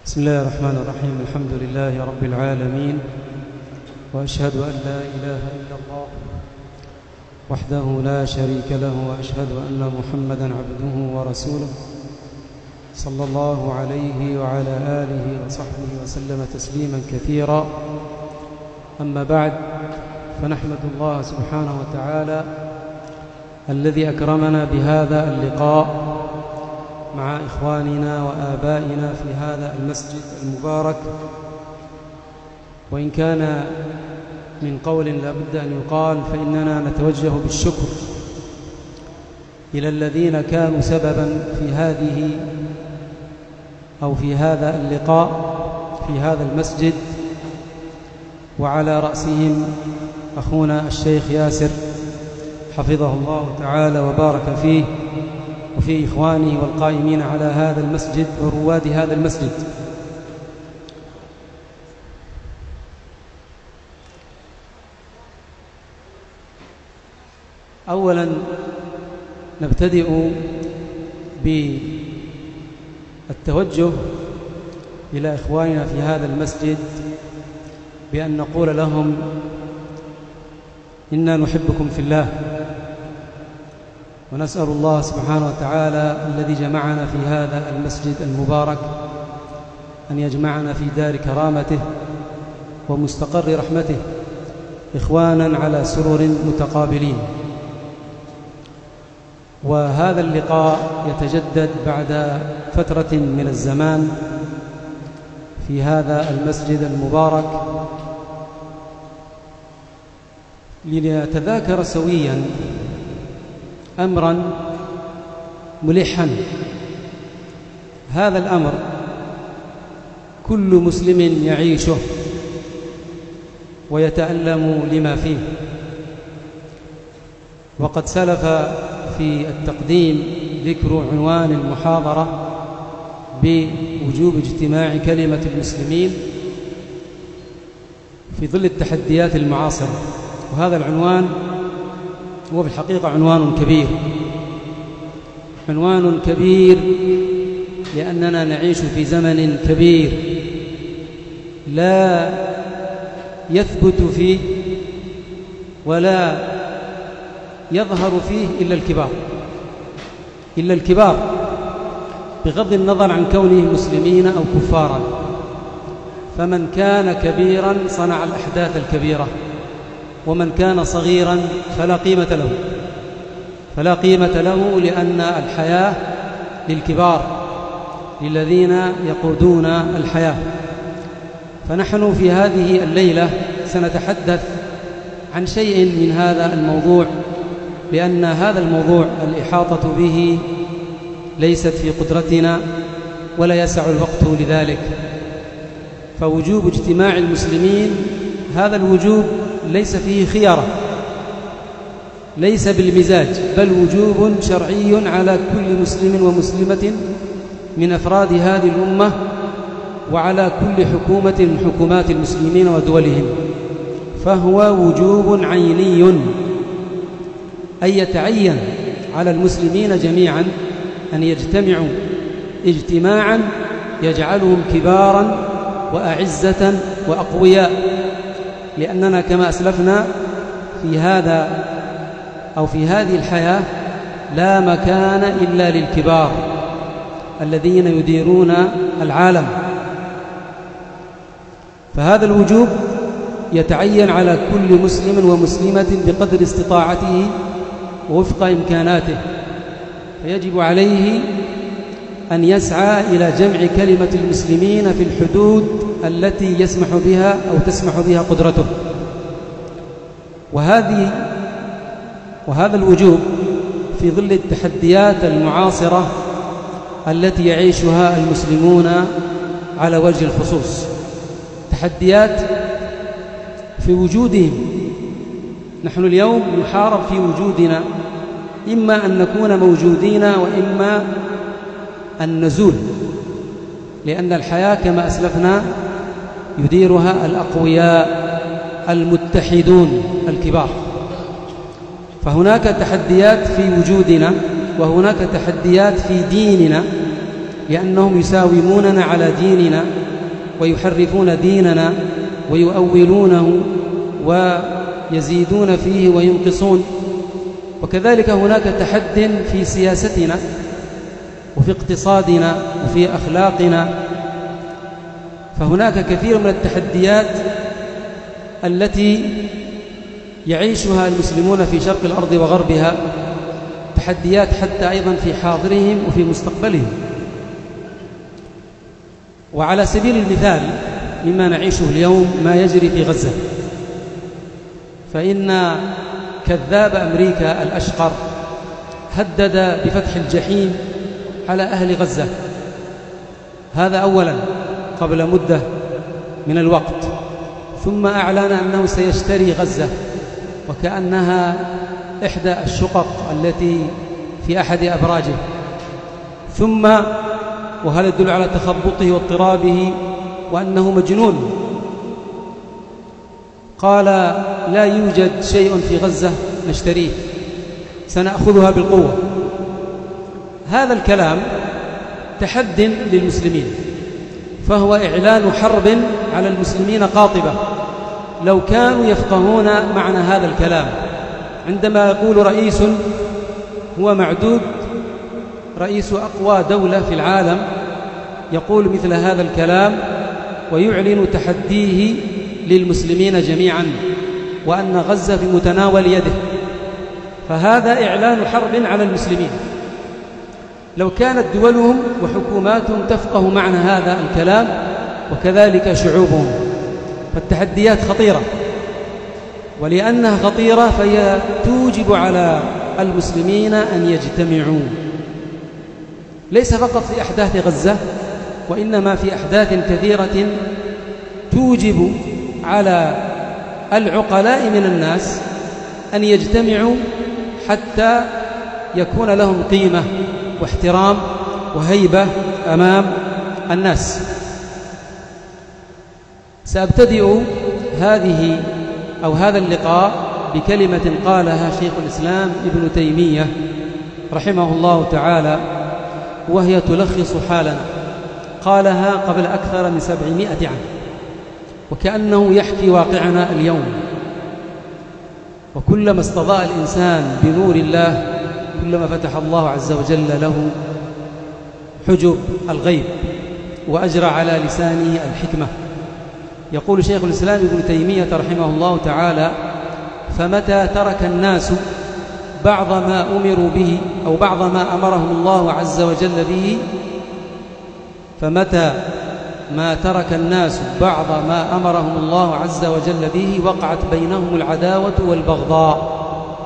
بسم الله الرحمن الرحيم. الحمد لله رب العالمين، وأشهد أن لا إله إلا الله وحده لا شريك له، وأشهد أن محمدًا عبده ورسوله صلى الله عليه وعلى آله وصحبه وسلم تسليمًا كثيرا. أما بعد، فنحمد الله سبحانه وتعالى الذي أكرمنا بهذا اللقاء مع إخواننا وآبائنا في هذا المسجد المبارك. وإن كان من قول لا بد أن يقال، فإننا نتوجه بالشكر إلى الذين كانوا سببا في هذه أو في هذا اللقاء في هذا المسجد، وعلى رأسهم أخونا الشيخ ياسر حفظه الله تعالى وبارك فيه، وفي إخوانه والقائمين على هذا المسجد ورواد هذا المسجد. أولا نبتدئ بالتوجه إلى إخواننا في هذا المسجد بأن نقول لهم إنا نحبكم في الله، ونسأل الله سبحانه وتعالى الذي جمعنا في هذا المسجد المبارك أن يجمعنا في دار كرامته ومستقر رحمته إخوانا على سرر متقابلين. وهذا اللقاء يتجدد بعد فترة من الزمان في هذا المسجد المبارك لنتذاكر سويا أمرا ملحا. هذا الأمر كل مسلم يعيشه ويتألم لما فيه. وقد سلف في التقديم ذكر عنوان المحاضرة بوجوب اجتماع كلمة المسلمين في ظل التحديات المعاصرة. وهذا العنوان هو في الحقيقة عنوان كبير لأننا نعيش في زمن كبير لا يثبت فيه ولا يظهر فيه إلا الكبار بغض النظر عن كونهم مسلمين أو كفارا. فمن كان كبيرا صنع الأحداث الكبيرة، ومن كان صغيرا فلا قيمة له لأن الحياة للكبار، للذين يقودون الحياة. فنحن في هذه الليلة سنتحدث عن شيء من هذا الموضوع، لأن هذا الموضوع الإحاطة به ليست في قدرتنا ولا يسع الوقت لذلك. فوجوب اجتماع المسلمين، هذا الوجوب ليس فيه خيارة، ليس بالمزاج، بل وجوب شرعي على كل مسلم ومسلمة من أفراد هذه الأمة، وعلى كل حكومة من حكومات المسلمين ودولهم. فهو وجوب عيني، أي يتعين على المسلمين جميعا أن يجتمعوا اجتماعا يجعلهم كبارا وأعزة وأقوياء. لأننا كما أسلفنا في هذا أو في هذه الحياة لا مكان إلا للكبار الذين يديرون العالم. فهذا الوجوب يتعين على كل مسلم ومسلمة بقدر استطاعته ووفق إمكاناته، فيجب عليه أن يسعى إلى جمع كلمة المسلمين في الحدود التي يسمح بها أو تسمح بها قدرته. وهذا الوجوب في ظل التحديات المعاصرة التي يعيشها المسلمون على وجه الخصوص. تحديات في وجودهم. نحن اليوم نحارب في وجودنا، إما أن نكون موجودين وإما أن نزول، لأن الحياة كما أسلفنا يديرها الأقوياء المتحدون الكبار. فهناك تحديات في وجودنا، وهناك تحديات في ديننا، لأنهم يساوموننا على ديننا ويحرفون ديننا ويؤولونه ويزيدون فيه وينقصون. وكذلك هناك تحد في سياستنا وفي اقتصادنا وفي أخلاقنا، فهناك كثير من التحديات التي يعيشها المسلمون في شرق الأرض وغربها، تحديات حتى أيضا في حاضرهم وفي مستقبلهم. وعلى سبيل المثال مما نعيشه اليوم ما يجري في غزة، فإن كذاب أمريكا الأشقر هدد بفتح الجحيم على أهل غزة، هذا أولا قبل مدة من الوقت، ثم أعلن أنه سيشتري غزة وكأنها إحدى الشقق التي في أحد أبراجه، ثم وهذا يدل على تخبطه واضطرابه وأنه مجنون قال لا يوجد شيء في غزة نشتريه، سنأخذها بالقوة. هذا الكلام تحد للمسلمين، فهو إعلان حرب على المسلمين قاطبة لو كانوا يفقهون معنى هذا الكلام. عندما يقول رئيس هو معدود رئيس أقوى دولة في العالم يقول مثل هذا الكلام ويعلن تحديه للمسلمين جميعا وأن غزة في متناول يده، فهذا إعلان حرب على المسلمين. لو كانت دولهم وحكوماتهم تفقه معنى هذا الكلام وكذلك شعوبهم، فالتحديات خطيرة، ولأنها خطيرة فهي توجب على المسلمين أن يجتمعوا، ليس فقط في أحداث غزة، وإنما في أحداث كثيرة توجب على العقلاء من الناس أن يجتمعوا حتى يكون لهم قيمة واحترام وهيبة أمام الناس. سأبتدئ هذا اللقاء بكلمة قالها شيخ الإسلام ابن تيمية رحمه الله تعالى، وهي تلخص حالنا. قالها قبل أكثر من 700 عام، وكأنه يحكي واقعنا اليوم. وكلما استضاء الإنسان بنور الله كلما فتح الله عز وجل له حجب الغيب وأجرى على لسانه الحكمة. يقول شيخ الإسلام ابن تيمية رحمه الله تعالى: فمتى ترك الناس بعض ما أمروا به أو بعض ما أمرهم الله عز وجل به، فمتى ما ترك الناس بعض ما أمرهم الله عز وجل به وقعت بينهم العداوة والبغضاء.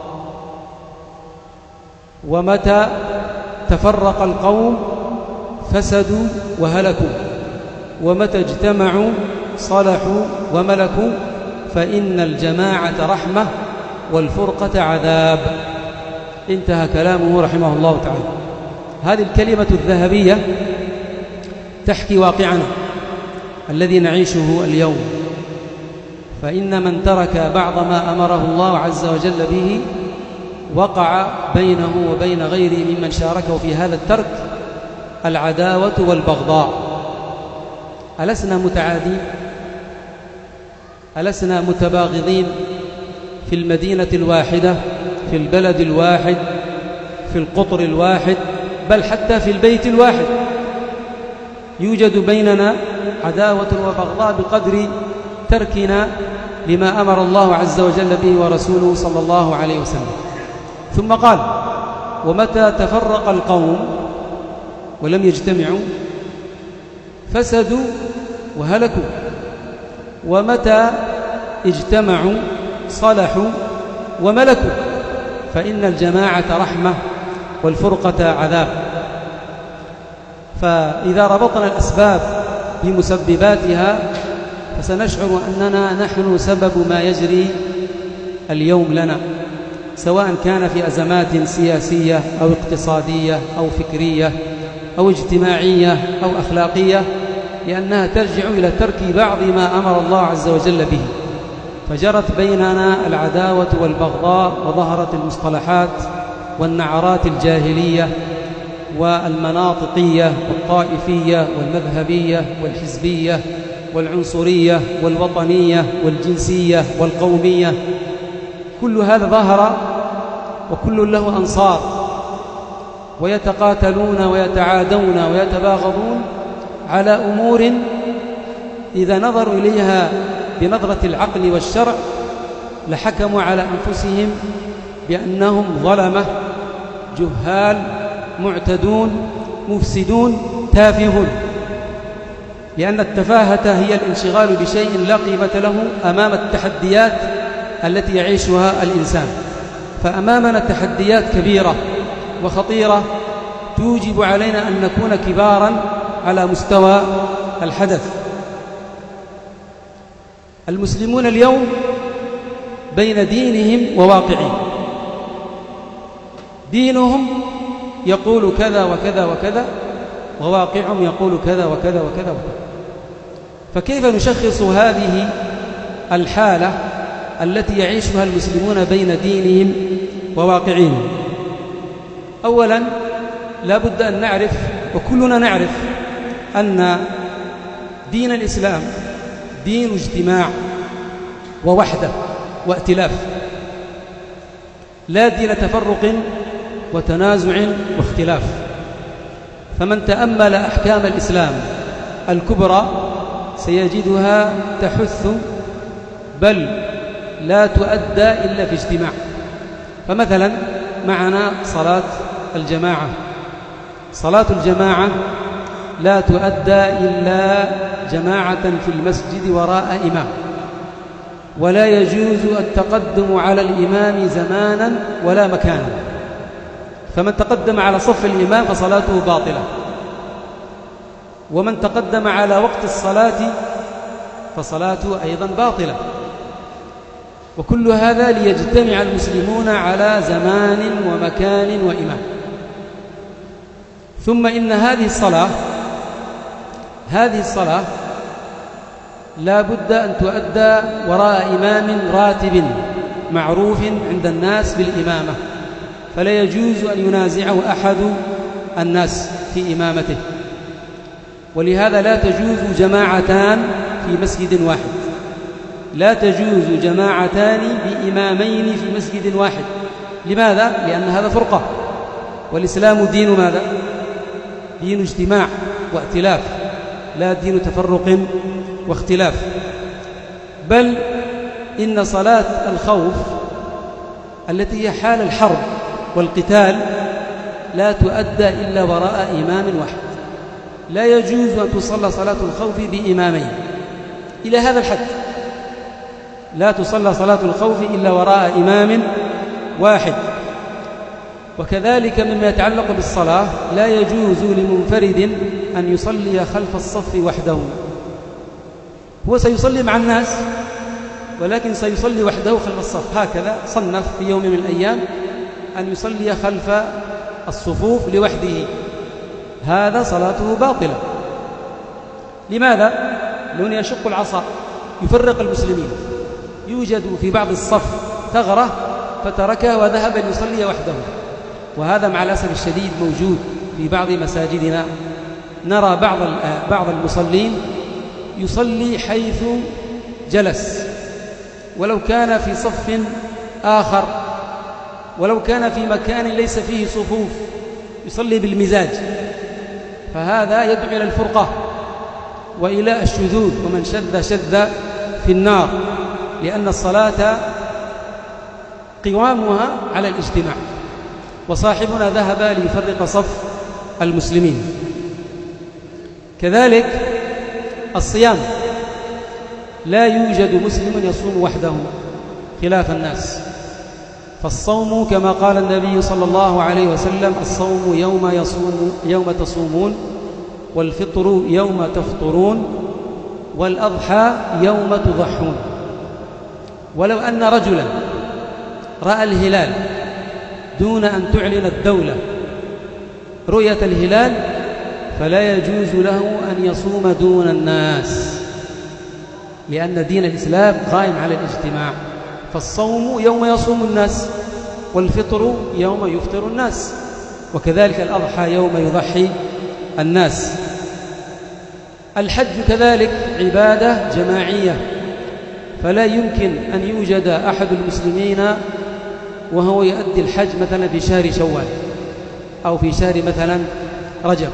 ومتى تفرق القوم فسدوا وهلكوا، ومتى اجتمعوا صلحوا وملكوا، فإن الجماعة رحمة والفرقة عذاب. انتهى كلامه رحمه الله تعالى. هذه الكلمة الذهبية تحكي واقعنا الذي نعيشه اليوم، فإن من ترك بعض ما أمره الله عز وجل به وقع بينه وبين غيره ممن شاركه في هذا الترك العداوة والبغضاء. ألسنا متعادين؟ ألسنا متباغضين في المدينة الواحدة، في البلد الواحد، في القطر الواحد، بل حتى في البيت الواحد يوجد بيننا عداوة وبغضاء بقدر تركنا لما أمر الله عز وجل به ورسوله صلى الله عليه وسلم. ثم قال: ومتى تفرق القوم ولم يجتمعوا فسدوا وهلكوا، ومتى اجتمعوا صلحوا وملكوا، فإن الجماعة رحمة والفرقة عذاب. فإذا ربطنا الأسباب بمسبباتها فسنشعر أننا نحن سبب ما يجري اليوم لنا، سواء كان في أزمات سياسية أو اقتصادية أو فكرية أو اجتماعية أو أخلاقية، لأنها ترجع إلى ترك بعض ما أمر الله عز وجل به، فجرت بيننا العداوة والبغضاء، وظهرت المصطلحات والنعرات الجاهلية والمناطقية والطائفية والمذهبية والحزبية والعنصرية والوطنية والجنسية والقومية. كل هذا ظهر وكل له أنصار، ويتقاتلون ويتعادون ويتباغضون على أمور إذا نظروا إليها بنظرة العقل والشرع لحكموا على أنفسهم بأنهم ظلمة جهال معتدون مفسدون تافهون، لأن التفاهة هي الانشغال بشيء لا قيمة له أمام التحديات التي يعيشها الإنسان. فأمامنا تحديات كبيرة وخطيرة توجب علينا أن نكون كبارا على مستوى الحدث. المسلمون اليوم بين دينهم وواقعهم. دينهم يقول كذا وكذا وكذا، وواقعهم يقول كذا وكذا وكذا وكذا. فكيف نشخص هذه الحالة التي يعيشها المسلمون بين دينهم وواقعهم؟ أولا لا بد أن نعرف، وكلنا نعرف، أن دين الإسلام دين اجتماع ووحدة وائتلاف، لا دين تفرق وتنازع واختلاف. فمن تأمل أحكام الإسلام الكبرى سيجدها تحث بل لا تؤدى إلا في اجتماع. فمثلا معنا صلاة الجماعة. صلاة الجماعة لا تؤدى إلا جماعة في المسجد وراء إمام، ولا يجوز التقدم على الإمام زمانا ولا مكانا. فمن تقدم على صف الإمام فصلاته باطلة، ومن تقدم على وقت الصلاة فصلاته أيضا باطلة. وكل هذا ليجتمع المسلمون على زمان ومكان وإمام. ثم إن هذه الصلاة لا بد أن تؤدى وراء إمام راتب معروف عند الناس بالإمامة، فلا يجوز أن ينازعه أحد الناس في إمامته. ولهذا لا تجوز جماعتان في مسجد واحد، لا تجوز جماعتان بإمامين في مسجد واحد. لماذا؟ لأن هذا فرقة، والإسلام دين ماذا؟ دين اجتماع وائتلاف، لا دين تفرق واختلاف. بل إن صلاة الخوف التي هي حال الحرب والقتال لا تؤدى إلا وراء إمام واحد. لا يجوز أن تصلى صلاة الخوف بإمامين إلى هذا الحد، لا تصلى صلاة الخوف إلا وراء إمام واحد. وكذلك مما يتعلق بالصلاة لا يجوز لمنفرد أن يصلي خلف الصف وحده. هو سيصلي مع الناس ولكن سيصلي وحده خلف الصف. هكذا صنف في يوم من الأيام أن يصلي خلف الصفوف لوحده، هذا صلاته باطلة. لماذا؟ لأنه يشق العصا، يفرق المسلمين. يوجد في بعض الصف ثغرة فتركها وذهب ليصلي وحده، وهذا مع الأسف الشديد موجود في بعض مساجدنا. نرى بعض المصلين يصلي حيث جلس، ولو كان في صف آخر، ولو كان في مكان ليس فيه صفوف، يصلي بالمزاج. فهذا يدعو إلى الفرقة وإلى الشذوذ، ومن شذ في النار، لأن الصلاة قوامها على الاجتماع، وصاحبنا ذهب ليفرق صف المسلمين. كذلك الصيام، لا يوجد مسلم يصوم وحده خلاف الناس. فالصوم كما قال النبي صلى الله عليه وسلم: الصوم يوم تصومون، والفطر يوم تفطرون، والأضحى يوم تضحون. ولو أن رجلا رأى الهلال دون أن تعلن الدولة رؤية الهلال فلا يجوز له أن يصوم دون الناس، لأن دين الإسلام قائم على الاجتماع. فالصوم يوم يصوم الناس، والفطر يوم يفطر الناس. وكذلك الأضحى يوم يضحي الناس. الحج كذلك عبادة جماعية، فلا يمكن أن يوجد أحد المسلمين وهو يؤدي الحج مثلا في شهر شوال أو في شهر مثلا رجب،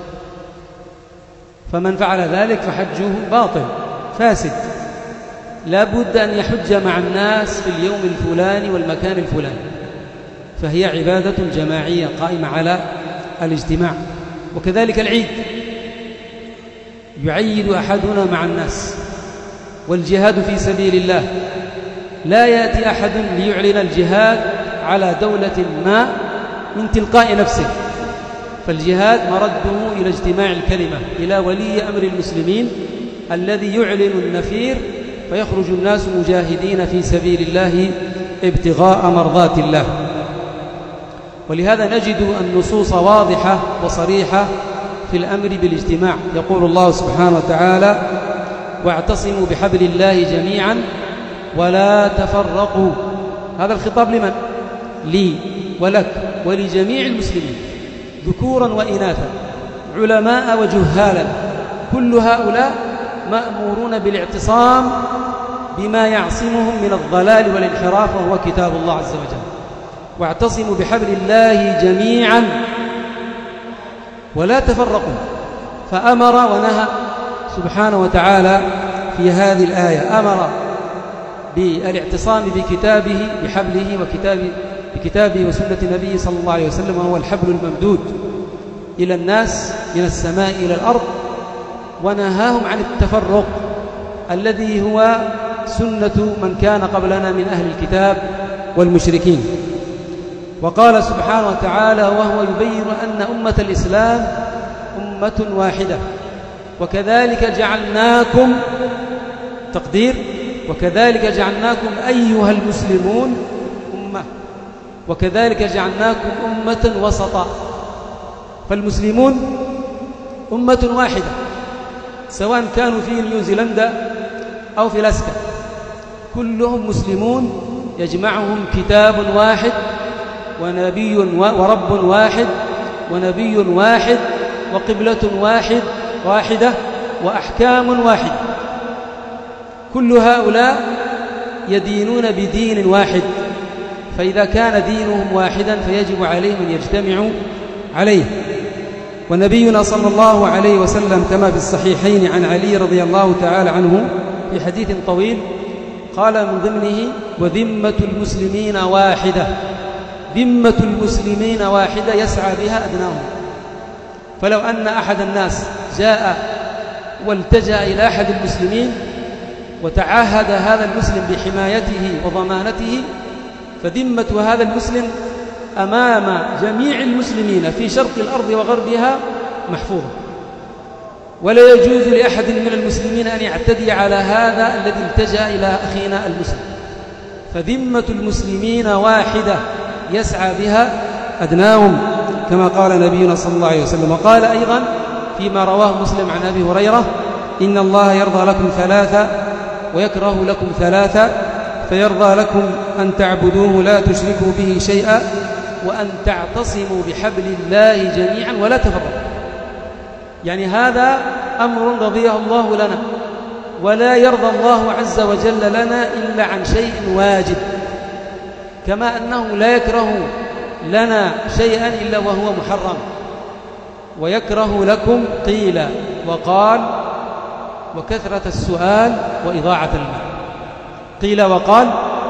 فمن فعل ذلك فحجه باطل فاسد. لا بد أن يحج مع الناس في اليوم الفلاني والمكان الفلاني، فهي عبادة جماعية قائمة على الاجتماع. وكذلك العيد يعيد أحدنا مع الناس. والجهاد في سبيل الله لا يأتي أحد ليعلن الجهاد على دولة ما من تلقاء نفسه، فالجهاد مرده إلى اجتماع الكلمة، إلى ولي أمر المسلمين الذي يعلن النفير فيخرج الناس مجاهدين في سبيل الله ابتغاء مرضات الله. ولهذا نجد النصوص واضحة وصريحة في الأمر بالاجتماع. يقول الله سبحانه وتعالى: واعتصموا بحبل الله جميعا ولا تفرقوا. هذا الخطاب لمن؟ لي ولك ولجميع المسلمين ذكورا وإناثا، علماء وجهالا، كل هؤلاء مأمورون بالاعتصام بما يعصمهم من الضلال والانحراف، وهو كتاب الله عز وجل. واعتصموا بحبل الله جميعا ولا تفرقوا. فأمر ونهى سبحانه وتعالى في هذه الآية، أمر بالاعتصام بكتابه بحبله بكتابه وسنة النبي صلى الله عليه وسلم، وهو الحبل الممدود إلى الناس من السماء إلى الأرض، ونهاهم عن التفرق الذي هو سنة من كان قبلنا من أهل الكتاب والمشركين. وقال سبحانه وتعالى وهو يبين أن أمة الإسلام أمة واحدة، وكذلك جعلناكم، تقدير وكذلك جعلناكم أيها المسلمون أمة، وكذلك جعلناكم أمة وسطا. فالمسلمون أمة واحدة، سواء كانوا في نيوزيلندا أو في لاسكا، كلهم مسلمون، يجمعهم كتاب واحد ونبي ورب واحد ونبي واحد وقبلة واحدة وأحكام واحدة. كل هؤلاء يدينون بدين واحد، فإذا كان دينهم واحدا فيجب عليهم أن يجتمعوا عليه. ونبينا صلى الله عليه وسلم كما في الصحيحين عن علي رضي الله تعالى عنه في حديث طويل قال من ضمنه: وذمة المسلمين واحدة. ذمة المسلمين واحدة يسعى بها أدناهم. فلو أن أحد الناس جاء والتجأ إلى أحد المسلمين وتعاهد هذا المسلم بحمايته وضمانته، فذمة هذا المسلم أمام جميع المسلمين في شرق الأرض وغربها محفوظة، ولا يجوز لأحد من المسلمين أن يعتدي على هذا الذي التجأ إلى أخينا المسلم. فذمة المسلمين واحدة يسعى بها أدناهم، كما قال نبينا صلى الله عليه وسلم. وقال أيضا فيما رواه مسلم عن أبي هريرة: إن الله يرضى لكم ثلاثة ويكره لكم ثلاثة، فيرضى لكم أن تعبدوه لا تشركوا به شيئا، وأن تعتصموا بحبل الله جميعا ولا تفرقوا. يعني هذا أمر رضيه الله لنا، ولا يرضى الله عز وجل لنا إلا عن شيء واجب، كما أنه لا يكره لنا شيئا إلا وهو محرم. ويكره لكم قيل وقال وكثرة السؤال وإضاعة المال. قيل وقال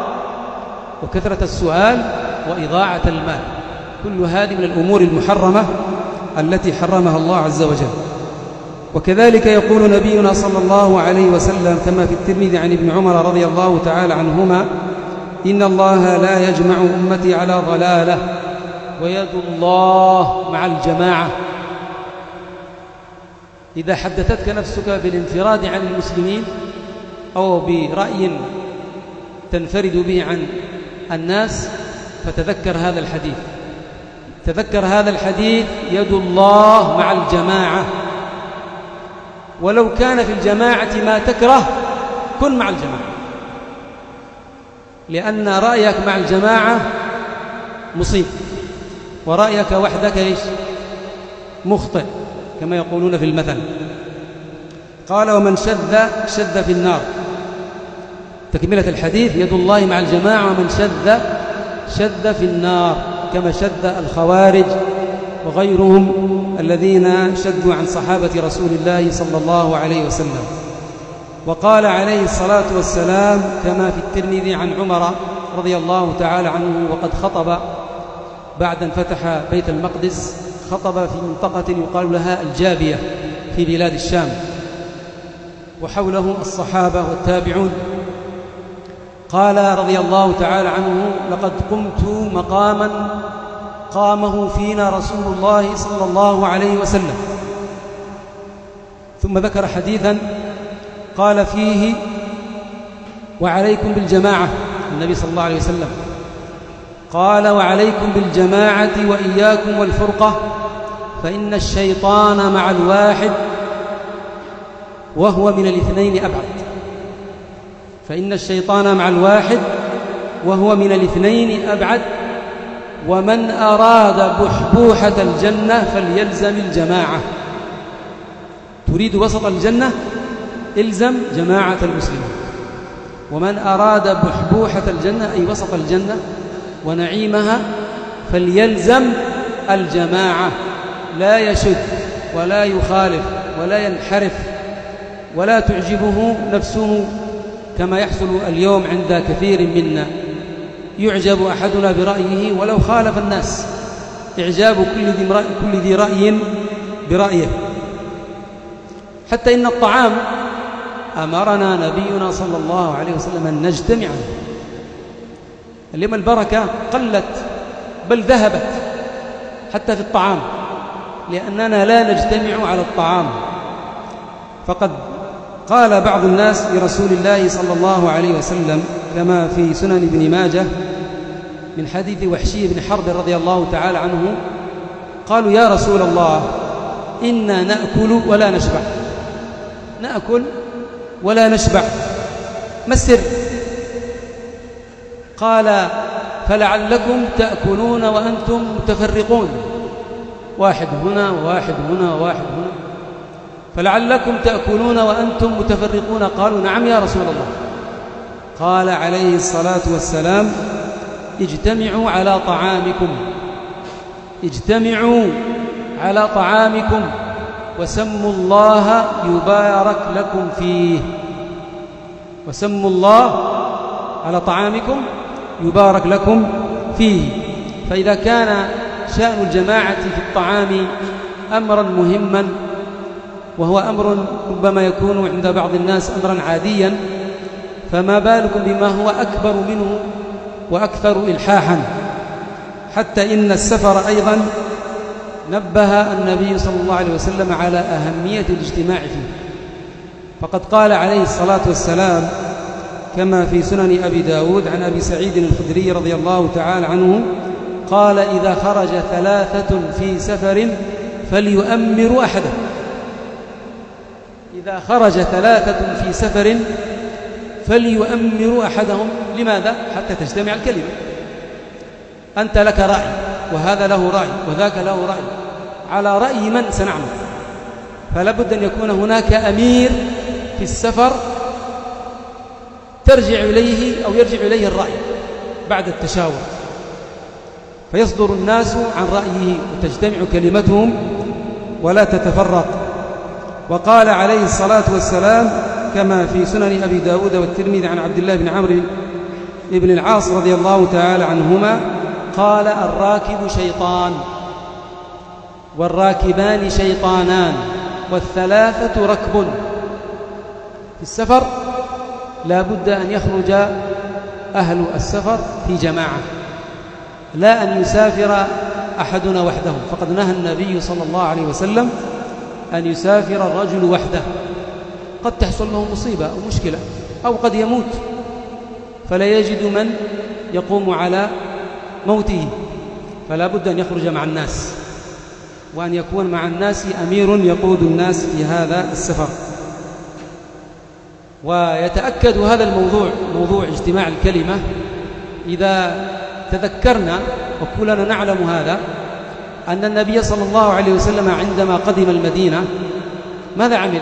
وكثرة السؤال وإضاعة المال، كل هذه من الأمور المحرمة التي حرمها الله عز وجل. وكذلك يقول نبينا صلى الله عليه وسلم كما في الترمذي عن ابن عمر رضي الله تعالى عنهما: إن الله لا يجمع أمتي على ضلالة ويد الله مع الجماعة. إذا حدثتك نفسك بالانفراد عن المسلمين أو برأي تنفرد به عن الناس فتذكر هذا الحديث، تذكر هذا الحديث: يد الله مع الجماعة. ولو كان في الجماعة ما تكره كن مع الجماعة، لأن رأيك مع الجماعة مصيب، ورأيك وحدك إيش؟ مخطئ كما يقولون في المثل. قال ومن شذ في النار. تكملة الحديث: يد الله مع الجماعة، ومن شذ في النار، كما شذ الخوارج وغيرهم الذين شذوا عن صحابة رسول الله صلى الله عليه وسلم. وقال عليه الصلاة والسلام كما في الترمذي عن عمر رضي الله تعالى عنه وقد خطب بعد أن فتح بيت المقدس، خطب في منطقة يقال لها الجابية في بلاد الشام، وحوله الصحابة والتابعون. قال رضي الله تعالى عنه: لقد قمت مقاما قامه فينا رسول الله صلى الله عليه وسلم. ثم ذكر حديثا قال فيه: وعليكم بالجماعة. النبي صلى الله عليه وسلم قال: وعليكم بالجماعة وإياكم والفرقة، فإن الشيطان مع الواحد وهو من الاثنين أبعد. فإن الشيطان مع الواحد وهو من الاثنين أبعد، ومن أراد بحبوحة الجنة فليلزم الجماعة. تريد وسط الجنة؟ الزم جماعة المسلمين. ومن أراد بحبوحة الجنة أي وسط الجنة ونعيمها فليلزم الجماعة، لا يشد ولا يخالف ولا ينحرف ولا تعجبه نفسه كما يحصل اليوم عند كثير منا. يعجب أحدنا برأيه ولو خالف الناس، إعجاب كل ذي رأي برأيه. حتى إن الطعام أمرنا نبينا صلى الله عليه وسلم أن نجتمع. اليوم البركة قلت بل ذهبت حتى في الطعام، لأننا لا نجتمع على الطعام. فقد قال بعض الناس لرسول الله صلى الله عليه وسلم كما في سنن ابن ماجه من حديث وحشي بن حرب رضي الله تعالى عنه، قالوا: يا رسول الله، إنا نأكل ولا نشبع. نأكل ولا نشبع، ما السر؟ قال: فلعلكم تأكلون وأنتم متفرقون، واحد هنا وواحد هنا وواحد هنا، فلعلكم تأكلون وأنتم متفرقون. قالوا: نعم يا رسول الله. قال عليه الصلاة والسلام: اجتمعوا على طعامكم، اجتمعوا على طعامكم وسموا الله يبارك لكم فيه. وسموا الله على طعامكم يبارك لكم فيه. فإذا كان شأن الجماعة في الطعام أمرا مهما، وهو أمر ربما يكون عند بعض الناس أمرا عاديا، فما بالكم بما هو أكبر منه وأكثر إلحاحا. حتى إن السفر أيضا نبه النبي صلى الله عليه وسلم على أهمية الاجتماع فيه. فقد قال عليه الصلاة والسلام كما في سنن أبي داود عن أبي سعيد الخدري رضي الله تعالى عنه قال: إذا خرج ثلاثة في سفر فليؤمروا أحدهم. إذا خرج ثلاثة في سفر فليؤمروا أحدهم. لماذا؟ حتى تجتمع الكلمة. أنت لك رأي وهذا له رأي وذاك له رأي، على رأي من سنعمل؟ فلا بد أن يكون هناك أمير في السفر ترجع إليه أو يرجع إليه الرأي بعد التشاور، فيصدر الناس عن رأيه وتجتمع كلمتهم ولا تتفرق. وقال عليه الصلاة والسلام كما في سنن أبي داود والترمذي عن عبد الله بن عمرو بن العاص رضي الله تعالى عنهما قال: الراكب شيطان، والراكبان شيطانان، والثلاثة ركب. في السفر لا بد أن يخرج أهل السفر في جماعة، لا أن يسافر أحدنا وحده. فقد نهى النبي صلى الله عليه وسلم أن يسافر الرجل وحده، قد تحصل له مصيبة أو مشكلة أو قد يموت فلا يجد من يقوم على موته، فلا بد أن يخرج مع الناس، وأن يكون مع الناس أمير يقود الناس في هذا السفر. ويتأكد هذا الموضوع، موضوع اجتماع الكلمة، إذا تذكرنا وكلنا نعلم هذا، أن النبي صلى الله عليه وسلم عندما قدم المدينة ماذا عمل؟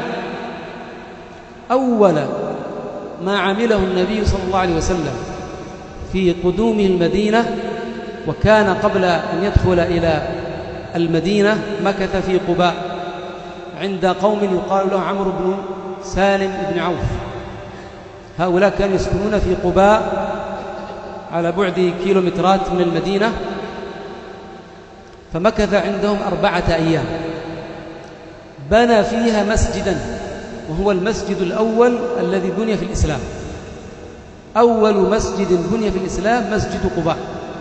أول ما عمله النبي صلى الله عليه وسلم في قدومه المدينة، وكان قبل أن يدخل إلى المدينة مكث في قباء عند قوم يقال له عمرو بن سالم بن عوف. هؤلاء كانوا يسكنون في قباء على بعد كيلومترات من المدينة، فمكث عندهم 4 أيام، بنى فيها مسجدا، وهو المسجد الأول الذي بني في الإسلام. أول مسجد بني في الإسلام مسجد قباء.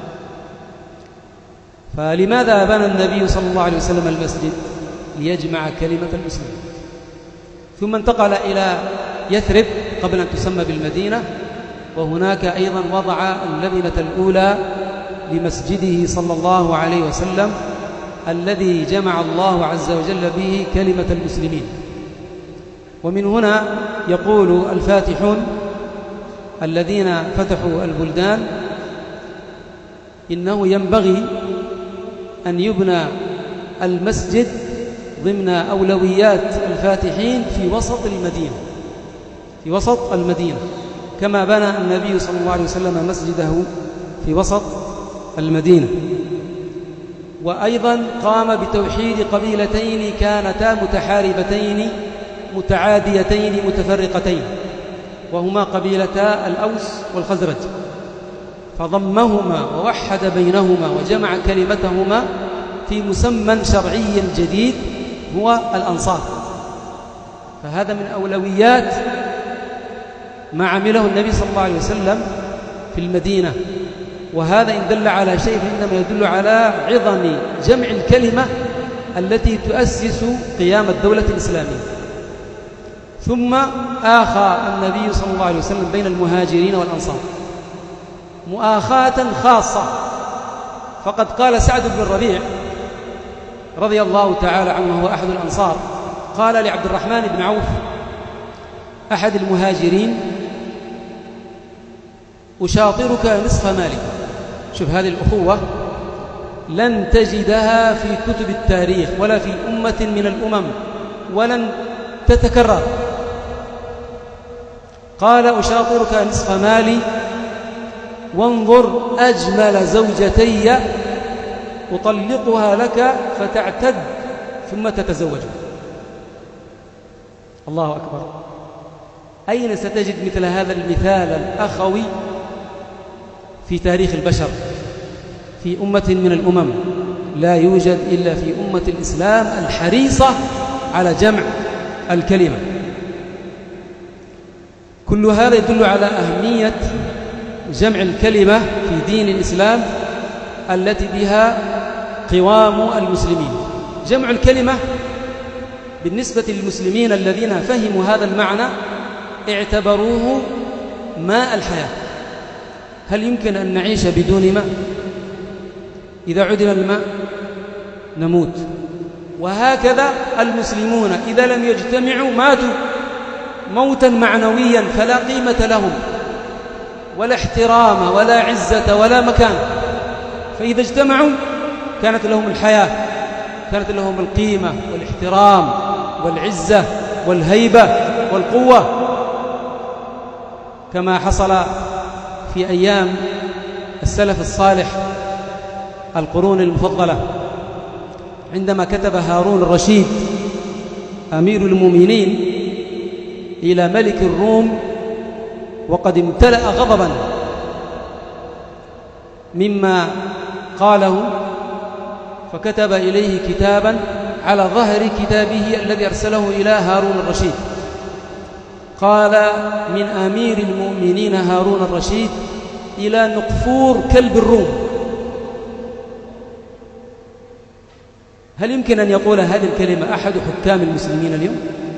فلماذا بنى النبي صلى الله عليه وسلم المسجد؟ ليجمع كلمة المسلمين. ثم انتقل إلى يثرب قبل أن تسمى بالمدينة، وهناك أيضا وضع اللبنة الأولى لمسجده صلى الله عليه وسلم الذي جمع الله عز وجل به كلمة المسلمين. ومن هنا يقول الفاتحون الذين فتحوا البلدان إنه ينبغي أن يبنى المسجد ضمن أولويات الفاتحين في وسط المدينة، في وسط المدينة، كما بنى النبي صلى الله عليه وسلم مسجده في وسط المدينة. وأيضا قام بتوحيد قبيلتين كانتا متحاربتين متعاديتين متفرقتين، وهما قبيلتا الأوس والخزرج، فضمهما ووحد بينهما وجمع كلمتهما في مسمى شرعي جديد هو الأنصار. فهذا من أولويات ما عمله النبي صلى الله عليه وسلم في المدينة، وهذا إن دل على شيء فإنما يدل على عظم جمع الكلمة التي تؤسس قيام الدولة الإسلامية. ثم آخى النبي صلى الله عليه وسلم بين المهاجرين والأنصار مؤاخاة خاصة، فقد قال سعد بن الربيع رضي الله تعالى عنه، هو أحد الأنصار، قال لعبد الرحمن بن عوف أحد المهاجرين: أشاطرك نصف مالي. شوف هذه الأخوة لن تجدها في كتب التاريخ ولا في أمة من الأمم، ولن تتكرر. قال: أشاطرك نصف مالي، وانظر أجمل زوجتي أطلقها لك فتعتد ثم تتزوج. الله أكبر. أين ستجد مثل هذا المثال الأخوي في تاريخ البشر في أمة من الأمم؟ لا يوجد إلا في أمة الإسلام الحريصة على جمع الكلمة. كل هذا يدل على أهمية جمع الكلمة في دين الإسلام التي بها قوام المسلمين. جمع الكلمة بالنسبة للمسلمين الذين فهموا هذا المعنى اعتبروه ماء الحياة. هل يمكن أن نعيش بدون ماء؟ إذا عدم الماء نموت. وهكذا المسلمون إذا لم يجتمعوا ماتوا موتا معنويا، فلا قيمة لهم ولا احترام ولا عزة ولا مكان. فإذا اجتمعوا كانت لهم الحياة، كانت لهم القيمة والاحترام والعزة والهيبة والقوة، كما حصل في أيام السلف الصالح القرون المفضلة، عندما كتب هارون الرشيد أمير المؤمنين إلى ملك الروم وقد امتلأ غضبا مما قاله، فكتب إليه كتابا على ظهر كتابه الذي أرسله إلى هارون الرشيد. قال: من أمير المؤمنين هارون الرشيد إلى نقفور كلب الروم. هل يمكن أن يقول هذه الكلمة أحد حكام المسلمين اليوم؟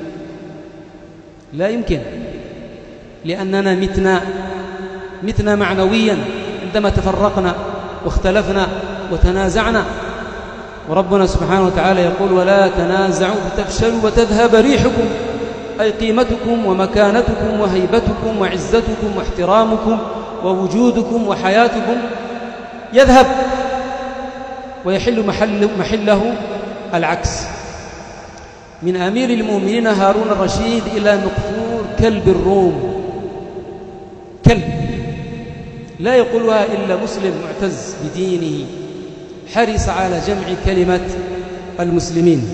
لا يمكن، لأننا متنا معنويا عندما تفرقنا واختلفنا وتنازعنا. وربنا سبحانه وتعالى يقول: ولا تنازعوا فتفشلوا وتذهب ريحكم، أي قيمتكم ومكانتكم وهيبتكم وعزتكم واحترامكم ووجودكم وحياتكم يذهب. ويحل محله العكس. من أمير المؤمنين هارون الرشيد إلى نقفور كلب الروم، كلب لا يقولها إلا مسلم معتز بدينه حرص على جمع كلمة المسلمين.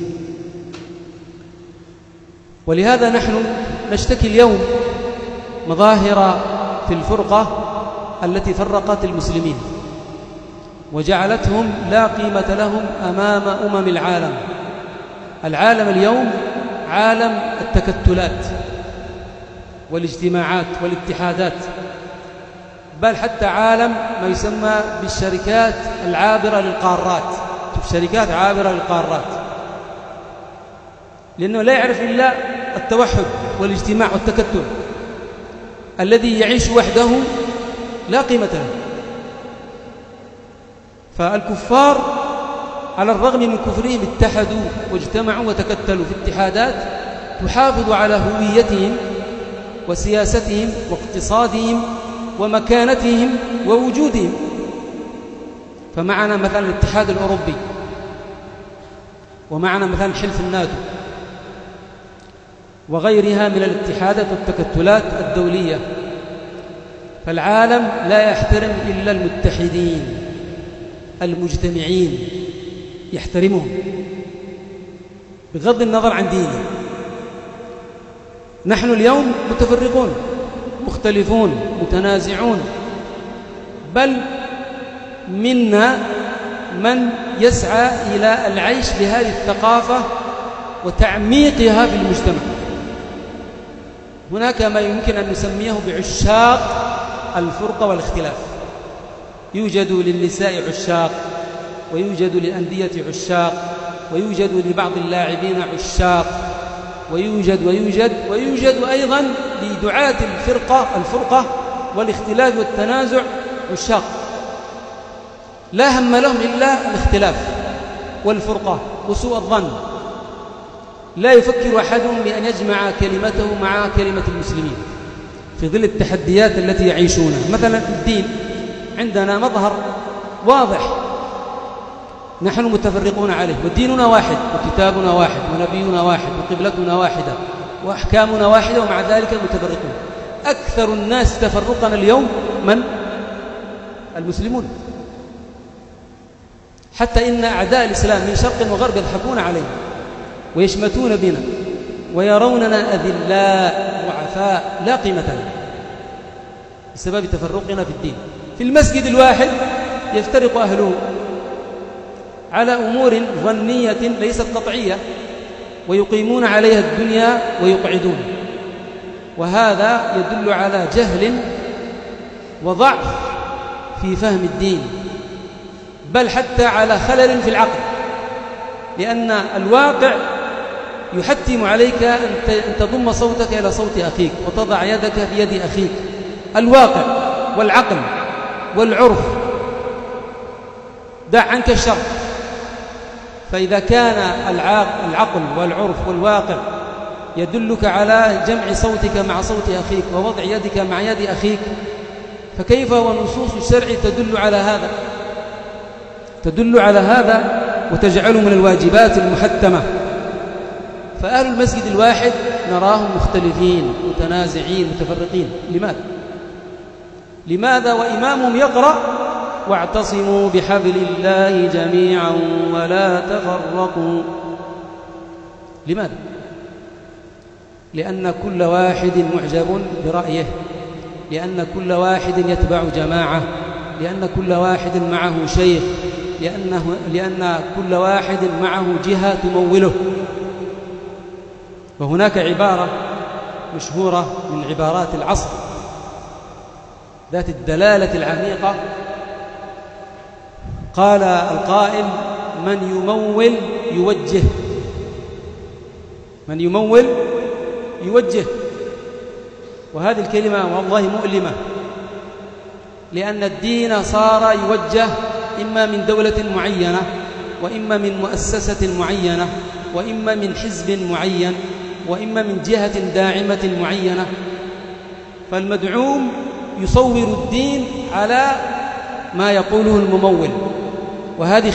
ولهذا نحن نشتكي اليوم مظاهر في الفرقة التي فرقت المسلمين وجعلتهم لا قيمة لهم أمام العالم. العالم اليوم عالم التكتلات والاجتماعات والاتحادات، بل حتى عالم ما يسمى بالشركات العابرة للقارات. شركات عابرة للقارات، لأنه لا يعرف إلا التوحد والاجتماع والتكتل. الذي يعيش وحده لا قيمة له. فالكفار على الرغم من كفرهم اتحدوا واجتمعوا وتكتلوا في اتحادات تحافظ على هويتهم وسياستهم واقتصادهم ومكانتهم ووجودهم. فمعنا مثلا الاتحاد الأوروبي، ومعنا مثلا حلف الناتو وغيرها من الاتحادات والتكتلات الدولية. فالعالم لا يحترم إلا المتحدين المجتمعين، يحترمهم بغض النظر عن دينه. نحن اليوم متفرقون مختلفون متنازعون، بل منا من يسعى إلى العيش بهذه الثقافة وتعميقها في المجتمع. هناك ما يمكن أن نسميه بعشاق الفرقة والاختلاف. يوجد للنساء عشاق، ويوجد للأندية عشاق، ويوجد لبعض اللاعبين عشاق، ويوجد أيضا لدعاة الفرقة والاختلاف والتنازع عشاق لا هم لهم إلا الاختلاف والفرقة وسوء الظن. لا يفكر أحدهم بأن يجمع كلمته مع كلمة المسلمين في ظل التحديات التي يعيشونها. مثلا الدين عندنا مظهر واضح نحن متفرقون عليه، وديننا واحد وكتابنا واحد ونبينا واحد وقبلتنا واحدة وأحكامنا واحدة، ومع ذلك متفرقون. أكثر الناس تفرقنا اليوم من؟ المسلمون. حتى إن أعداء الإسلام من شرق وغرب يضحكون علينا ويشمتون بنا ويروننا أذلاء ضعفاء لا قيمة لنا بسبب تفرقنا في الدين. في المسجد الواحد يفترق أهله على أمور ظنية ليست قطعية ويقيمون عليها الدنيا ويقعدون، وهذا يدل على جهل وضعف في فهم الدين، بل حتى على خلل في العقل، لأن الواقع يحتم عليك أن تضم صوتك إلى صوت أخيك وتضع يدك في يد أخيك. الواقع والعقل والعرف، دع عنك الشر. فإذا كان العقل والعرف والواقع يدلك على جمع صوتك مع صوت أخيك ووضع يدك مع يد أخيك، فكيف ونصوص الشرع تدل على هذا وتجعله من الواجبات المحتمة. فأهل المسجد الواحد نراهم مختلفين متنازعين متفرقين. لماذا وإمامهم يقرأ واعتصموا بحبل الله جميعا ولا تفرقوا؟ لماذا؟ لأن كل واحد معجب برأيه، لأن كل واحد يتبع جماعة، لأن كل واحد معه شيخ، لأن كل واحد معه جهة تموله. وهناك عبارة مشهورة من عبارات العصر ذات الدلالة العميقة، قال القائل: من يمول يوجه، من يمول يوجه. وهذه الكلمة والله مؤلمة، لأن الدين صار يوجه إما من دولة معينة، وإما من مؤسسة معينة، وإما من حزب معين، وإما من جهة داعمة معينة. فالمدعوم يصور الدين على ما يقوله الممول، وهذه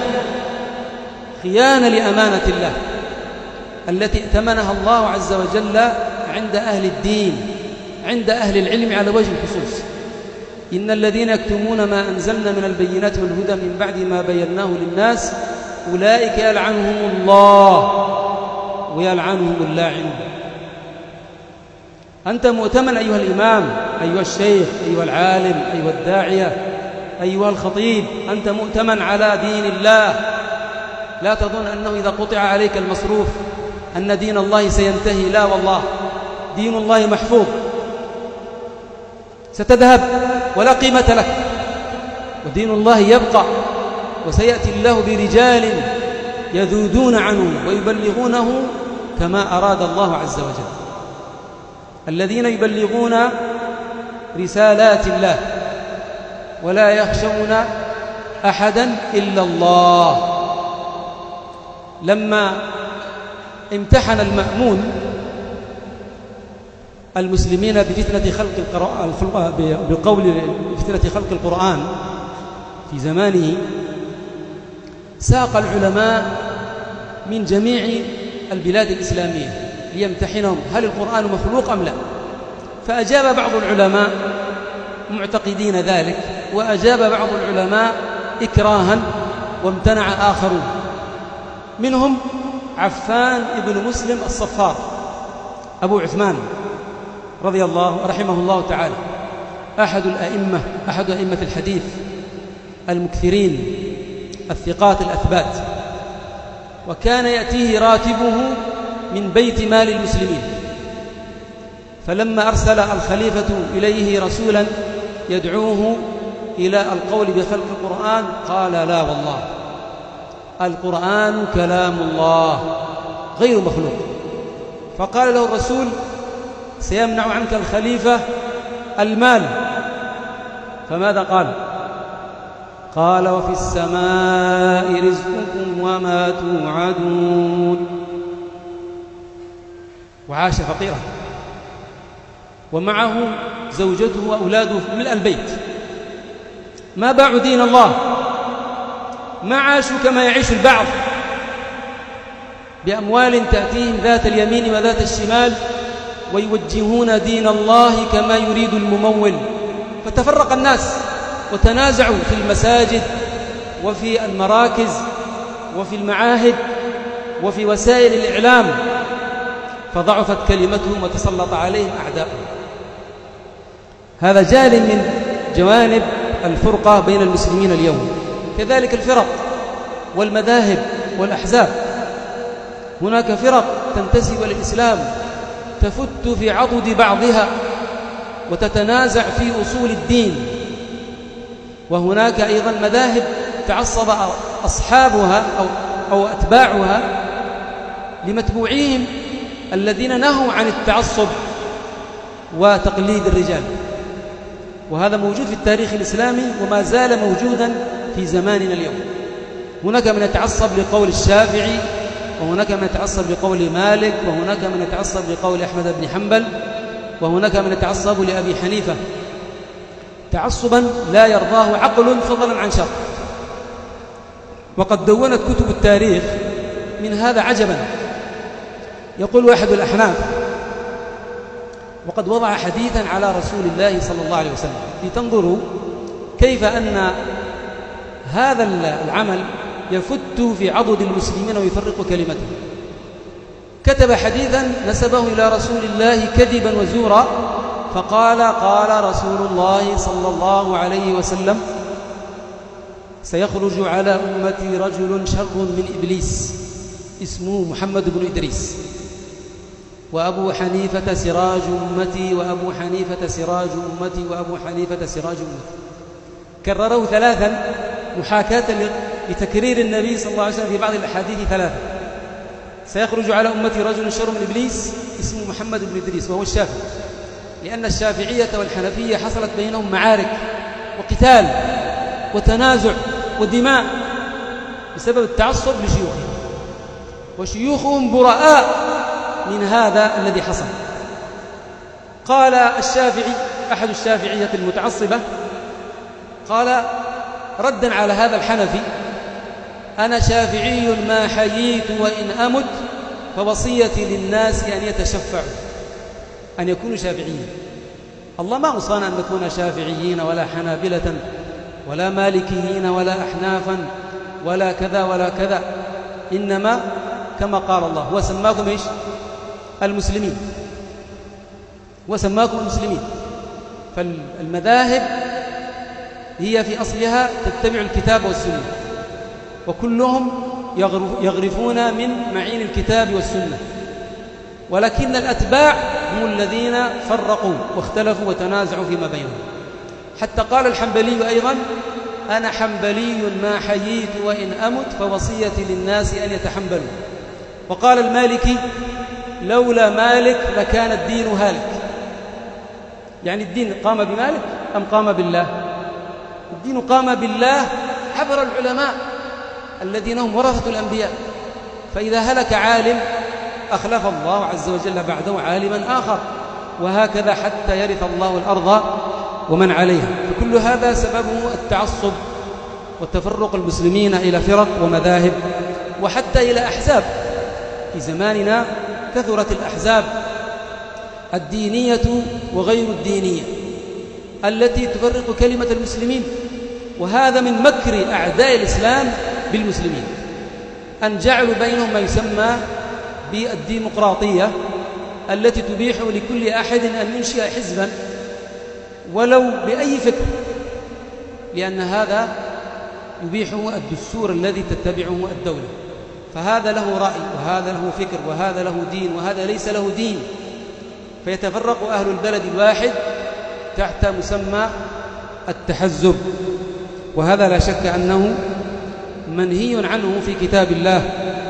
خيانة لأمانة الله التي ائتمنها الله عز وجل عند أهل الدين، عند أهل العلم على وجه الخصوص. إن الذين يكتمون ما أنزلنا من البينات والهدى من بعد ما بيناه للناس أولئك يلعنهم الله ويلعنهم اللاعنون. أنت مؤتمن أيها الإمام، أيها الشيخ، أيها العالم، أيها الداعية، أيها الخطيب، أنت مؤتمن على دين الله. لا تظن أنه إذا قطع عليك المصروف أن دين الله سينتهي، لا والله، دين الله محفوظ، ستذهب ولا قيمة لك، ودين الله يبقى، وسيأتي الله برجال يذودون عنه ويبلغونه كما أراد الله عز وجل، الذين يبلغون رسالات الله ولا يخشون أحدا إلا الله. لما امتحن المأمون المسلمين بفتنة فتنة خلق القرآن في زمانه، ساق العلماء من جميع البلاد الإسلامية ليمتحنهم هل القرآن مخلوق أم لا. فأجاب بعض العلماء معتقدين ذلك، وأجاب بعض العلماء إكراها، وامتنع آخرون، منهم عفان ابن مسلم الصفار أبو عثمان رحمه الله تعالى، أحد أئمة الحديث المكثرين الثقات الأثبات، وكان يأتيه راتبه من بيت مال المسلمين. فلما أرسل الخليفة إليه رسولا يدعوه إلى القول بخلق القرآن قال لا والله، القرآن كلام الله غير مخلوق. فقال له الرسول سيمنع عنك الخليفة المال. فماذا قال؟ قال وفي السماء رزقكم وما توعدون. وعاش فقيرا ومعه زوجته وأولاده ملء البيت، ما باعوا دين الله، ما عاشوا كما يعيش البعض بأموال تأتيهم ذات اليمين وذات الشمال، ويوجهون دين الله كما يريد الممول. فتفرق الناس وتنازعوا في المساجد وفي المراكز وفي المعاهد وفي وسائل الإعلام، فضعفت كلمتهم وتسلط عليهم أعداؤهم. هذا جال من جوانب الفرقة بين المسلمين اليوم. كذلك الفرق والمذاهب والأحزاب، هناك فرق تنتسب للإسلام تفت في عضد بعضها وتتنازع في أصول الدين، وهناك أيضا مذاهب تعصب أصحابها أو أتباعها لمتبوعيهم الذين نهوا عن التعصب وتقليد الرجال. وهذا موجود في التاريخ الإسلامي وما زال موجودا في زماننا اليوم. هناك من يتعصب لقول الشافعي، وهناك من يتعصب لقول مالك، وهناك من يتعصب لقول أحمد بن حنبل، وهناك من يتعصب لأبي حنيفة تعصبا لا يرضاه عقل فضلا عن شرع. وقد دونت كتب التاريخ من هذا عجبا. يقول أحد الأحناف وقد وضع حديثا على رسول الله صلى الله عليه وسلم لتنظروا كيف أن هذا العمل يفت في عضد المسلمين ويفرق كلمتهم. كتب حديثا نسبه إلى رسول الله كذبا وزورا، فقال قال رسول الله صلى الله عليه وسلم سيخرج على أمتي رجل شر من إبليس اسمه محمد بن إدريس، وأبو حنيفة سراج أمتي، وأبو حنيفة سراج أمتي، وأبو حنيفة سراج أمتي. كرره ثلاثا محاكاة لتكرير النبي صلى الله عليه وسلم في بعض الأحاديث ثلاثة. سيخرج على أمتي رجل شر من إبليس اسمه محمد بن إدريس، وهو الشافعي، لأن الشافعية والحنفية حصلت بينهم معارك وقتال وتنازع ودماء بسبب التعصب لشيوخهم، وشيوخهم براء من هذا الذي حصل. قال الشافعي أحد الشافعية المتعصبة قال ردا على هذا الحنفي أنا شافعي ما حييت وإن أمت، فوصيتي للناس أن يتشفعوا، أن يكونوا شافعيين. الله ما أوصانا أن نكون شافعيين ولا حنابلة ولا مالكيين ولا أحنافا ولا كذا ولا كذا، إنما كما قال الله هو سماكم إيش؟ المسلمين، وسماكم المسلمين. فالمذاهب هي في أصلها تتبع الكتاب والسنة، وكلهم يغرفون من معين الكتاب والسنة، ولكن الأتباع هم الذين فرقوا واختلفوا وتنازعوا فيما بينهم. حتى قال الحنبلي أيضا: أنا حنبلي ما حييت وإن أمت، فوصيتي للناس أن يتحنبلوا. وقال المالكي: لولا مالك لكان الدين هالك. يعني الدين قام بمالك أم قام بالله؟ الدين قام بالله عبر العلماء الذين هم ورثة الأنبياء، فإذا هلك عالم أخلف الله عز وجل بعده عالما آخر، وهكذا حتى يرث الله الأرض ومن عليها. فكل هذا سببه التعصب وتفرق المسلمين إلى فرق ومذاهب وحتى إلى أحزاب. في زماننا كثرت الأحزاب الدينية وغير الدينية التي تفرق كلمة المسلمين، وهذا من مكر أعداء الإسلام بالمسلمين، أن جعلوا بينهم ما يسمى بالديمقراطية التي تبيح لكل أحد أن ينشئ حزبا ولو بأي فكر، لأن هذا يبيحه الدستور الذي تتبعه الدولة. فهذا له رأي وهذا له فكر وهذا له دين وهذا ليس له دين، فيتفرق أهل البلد الواحد تحت مسمى التحزب، وهذا لا شك أنه منهي عنه في كتاب الله.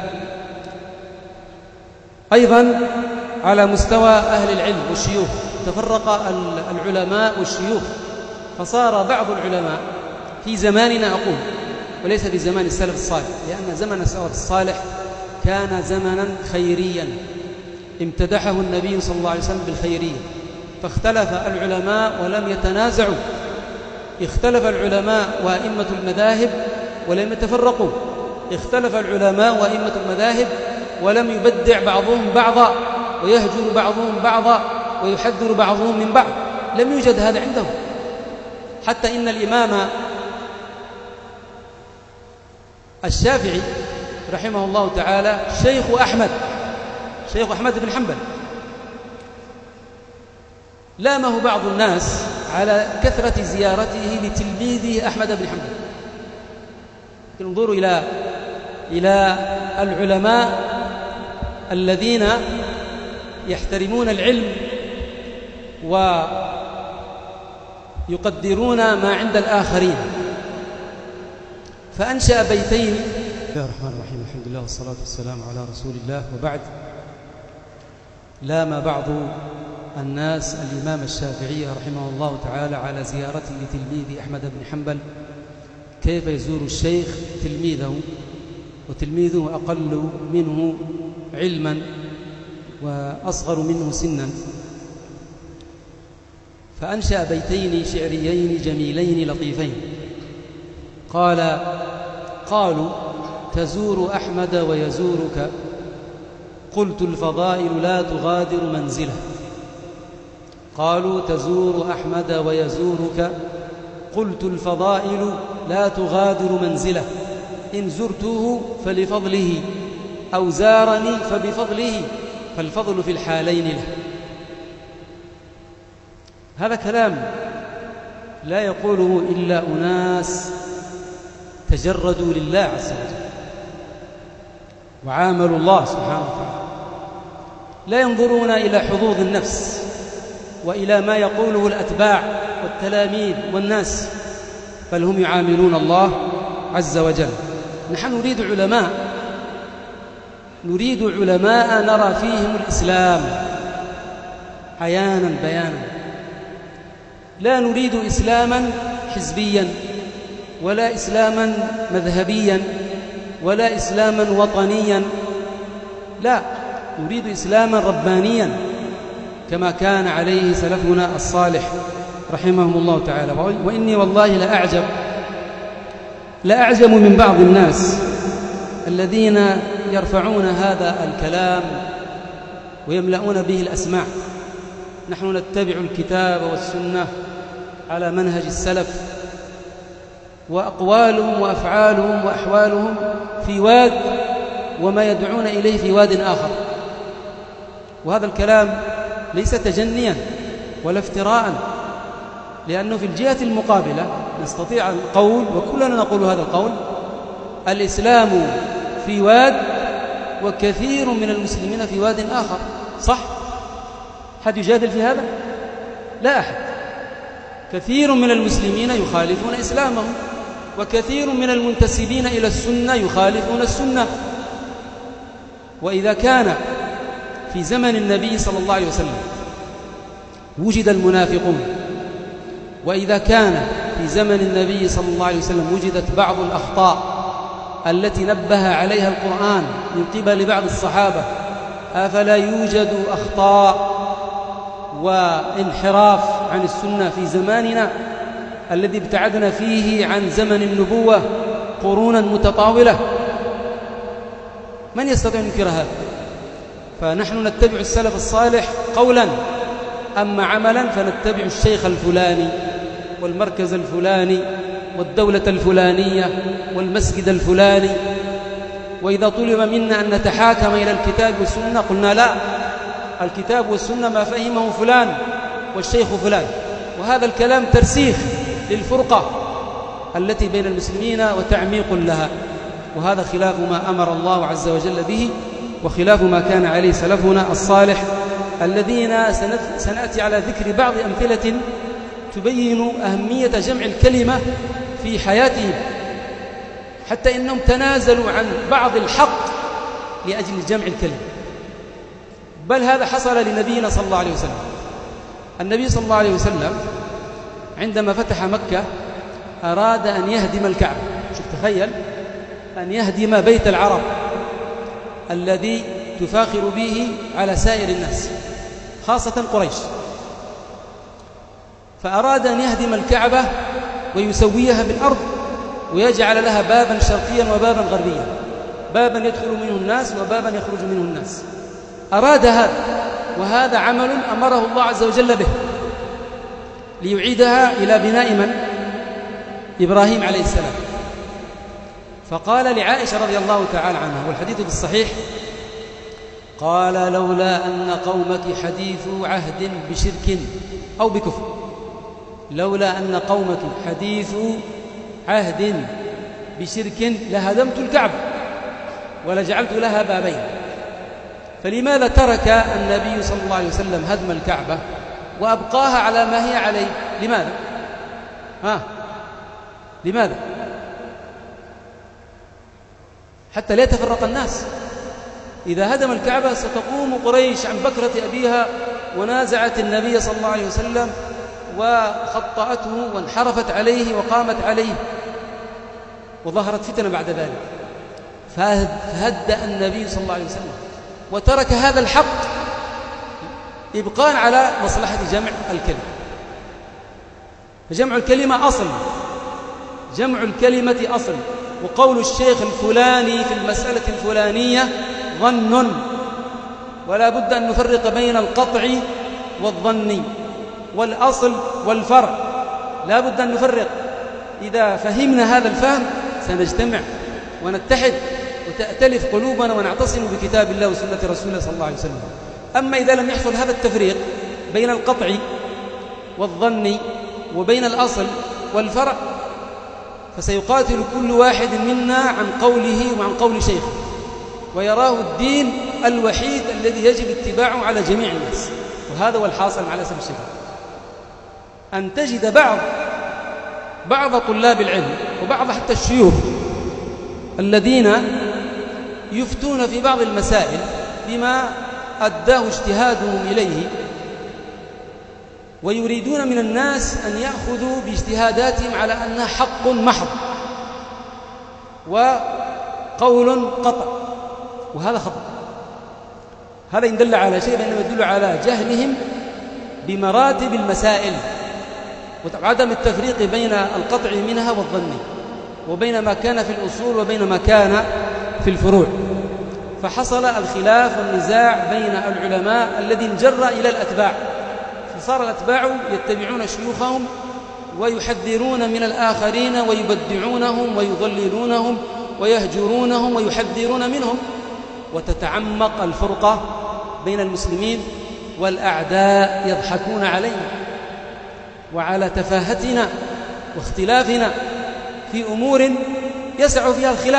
أيضا على مستوى أهل العلم والشيوخ تفرق العلماء والشيوخ، فصار بعض العلماء في زماننا أقول، وليس في زمان السلف الصالح، لأن زمن السلف الصالح كان زمنا خيريا امتدحه النبي صلى الله عليه وسلم بالخيرية، فاختلف العلماء ولم يتنازعوا، اختلف العلماء وأئمة المذاهب ولم يتفرقوا، اختلف العلماء وأئمة المذاهب ولم يبدع بعضهم بعضا ويهجر بعضهم بعضا ويحذر بعضهم من بعض، لم يوجد هذا عندهم. حتى إن الإمام الشافعي رحمه الله تعالى شيخ أحمد بن حنبل لامه بعض الناس على كثرة زيارته لتلميذه أحمد بن حنبل. انظروا إلى العلماء الذين يحترمون العلم ويقدرون ما عند الآخرين، فأنشأ بيتين. بسم الله الرحمن الرحيم، الحمد لله والصلاة والسلام على رسول الله، وبعد. لام بعض الناس الإمام الشافعي رحمه الله تعالى على زيارته لتلميذ أحمد بن حنبل، كيف يزور الشيخ تلميذه وتلميذه أقل منه علما وأصغر منه سنا. فأنشأ بيتين شعريين جميلين لطيفين، قالوا: تزور أحمد ويزورك، قلت الفضائل لا تغادر منزله. قالوا: تزور أحمد ويزورك، قلت الفضائل لا تغادر منزله، إن زرته فلفضله أو زارني فبفضله، فالفضل في الحالين له. هذا كلام لا يقوله إلا أناس تجردوا لله عز وجل وعاملوا الله سبحانه وتعالى، لا ينظرون إلى حظوظ النفس وإلى ما يقوله الأتباع والتلاميذ والناس، بل هم يعاملون الله عز وجل. نحن نريد علماء نرى فيهم الإسلام عيانا بيانا، لا نريد إسلاما حزبيا ولا إسلاما مذهبيا ولا إسلاما وطنيا، لا، نريد إسلاما ربانيا كما كان عليه سلفنا الصالح رحمهم الله تعالى. وإني والله لأعجب من بعض الناس الذين يرفعون هذا الكلام ويملؤون به الأسماع. نحن نتبع الكتاب والسنة على منهج السلف، وأقوالهم وأفعالهم وأحوالهم في واد وما يدعون إليه في واد آخر. وهذا الكلام ليس تجنيا ولا افتراء، لأنه في الجهة المقابلة نستطيع القول، وكلنا نقول هذا القول: الإسلام في واد وكثير من المسلمين في واد آخر. صح؟ حد يجادل في هذا؟ لا أحد. كثير من المسلمين يخالفون إسلامهم، وكثير من المنتسبين إلى السنة يخالفون السنة. وإذا كان في زمن النبي صلى الله عليه وسلم وجد المنافقون، وإذا كان في زمن النبي صلى الله عليه وسلم وجدت بعض الأخطاء التي نبه عليها القرآن من قبل بعض الصحابة، أفلا يوجد أخطاء وانحراف عن السنة في زماننا الذي ابتعدنا فيه عن زمن النبوة قرونا متطاولة؟ من يستطيع أن ينكر هذا؟ فنحن نتبع السلف الصالح قولا، أما عملا فنتبع الشيخ الفلاني والمركز الفلاني والدولة الفلانية والمسجد الفلاني. وإذا طلب منا أن نتحاكم إلى الكتاب والسنة قلنا لا، الكتاب والسنة ما فهمه فلان والشيخ فلان. وهذا الكلام ترسيخ للفرقة التي بين المسلمين وتعميق لها، وهذا خلاف ما أمر الله عز وجل به، وخلاف ما كان عليه سلفنا الصالح الذين سنأتي على ذكر بعض أمثلة تبين أهمية جمع الكلمة في حياتهم، حتى إنهم تنازلوا عن بعض الحق لأجل جمع الكلمة. بل هذا حصل لنبينا صلى الله عليه وسلم. النبي صلى الله عليه وسلم عندما فتح مكة أراد أن يهدم الكعبة. شوف، تخيل أن يهدم بيت العرب الذي تفاخر به على سائر الناس خاصة قريش. فأراد أن يهدم الكعبة ويسويها بالأرض ويجعل لها بابا شرقيا وبابا غربيا، بابا يدخل منه الناس وبابا يخرج منه الناس. أراد هذا، وهذا عمل أمره الله عز وجل به ليعيدها إلى بناء من؟ إبراهيم عليه السلام. فقال لعائشة رضي الله تعالى عنها، والحديث في الصحيح، قال: لولا أن قومك حديث عهد بشرك أو بكفر، لولا أن قومك حديث عهد بشرك لهدمت الكعبة ولجعلت لها بابين. فلماذا ترك النبي صلى الله عليه وسلم هدم الكعبة وأبقاها على ما هي عليه؟ لماذا؟ لماذا؟ حتى لا يتفرق الناس. إذا هدم الكعبة ستقوم قريش عن بكرة أبيها ونازعت النبي صلى الله عليه وسلم وخطأته وانحرفت عليه وقامت عليه، وظهرت فتنة بعد ذلك. فهدأ النبي صلى الله عليه وسلم وترك هذا الحق إبقاء على مصلحة جمع الكلمة. فجمع الكلمة أصل، جمع الكلمة أصل. وقول الشيخ الفلاني في المسألة الفلانية ظن، ولا بد أن نفرق بين القطع والظن والأصل والفرع، لا بد أن نفرق. إذا فهمنا هذا الفهم سنجتمع ونتحد وتأتلف قلوبنا ونعتصم بكتاب الله وسنة رسوله صلى الله عليه وسلم. أما إذا لم يحصل هذا التفريق بين القطع والظن وبين الأصل والفرع، فسيقاتل كل واحد منا عن قوله وعن قول شيخه، ويراه الدين الوحيد الذي يجب اتباعه على جميع الناس. وهذا هو الحاصل على سبيل الشباب، أن تجد بعض طلاب العلم وبعض حتى الشيوخ الذين يفتون في بعض المسائل بما أداه اجتهادهم إليه، ويريدون من الناس أن يأخذوا باجتهاداتهم على أنها حق محض وقول قطع، وهذا خطأ. هذا إن دل على شيء فإنما يدل على جهلهم بمراتب المسائل وعدم التفريق بين القطع منها والظن، وبين ما كان في الأصول وبين ما كان في الفروع، فحصل الخلاف والنزاع بين العلماء الذي انجر إلى الأتباع، فصار الأتباع يتبعون شيوخهم ويحذرون من الآخرين ويبدعونهم ويضللونهم ويهجرونهم ويحذرون منهم، وتتعمق الفرقة بين المسلمين، والأعداء يضحكون علينا وعلى تفاهتنا واختلافنا في أمور يسع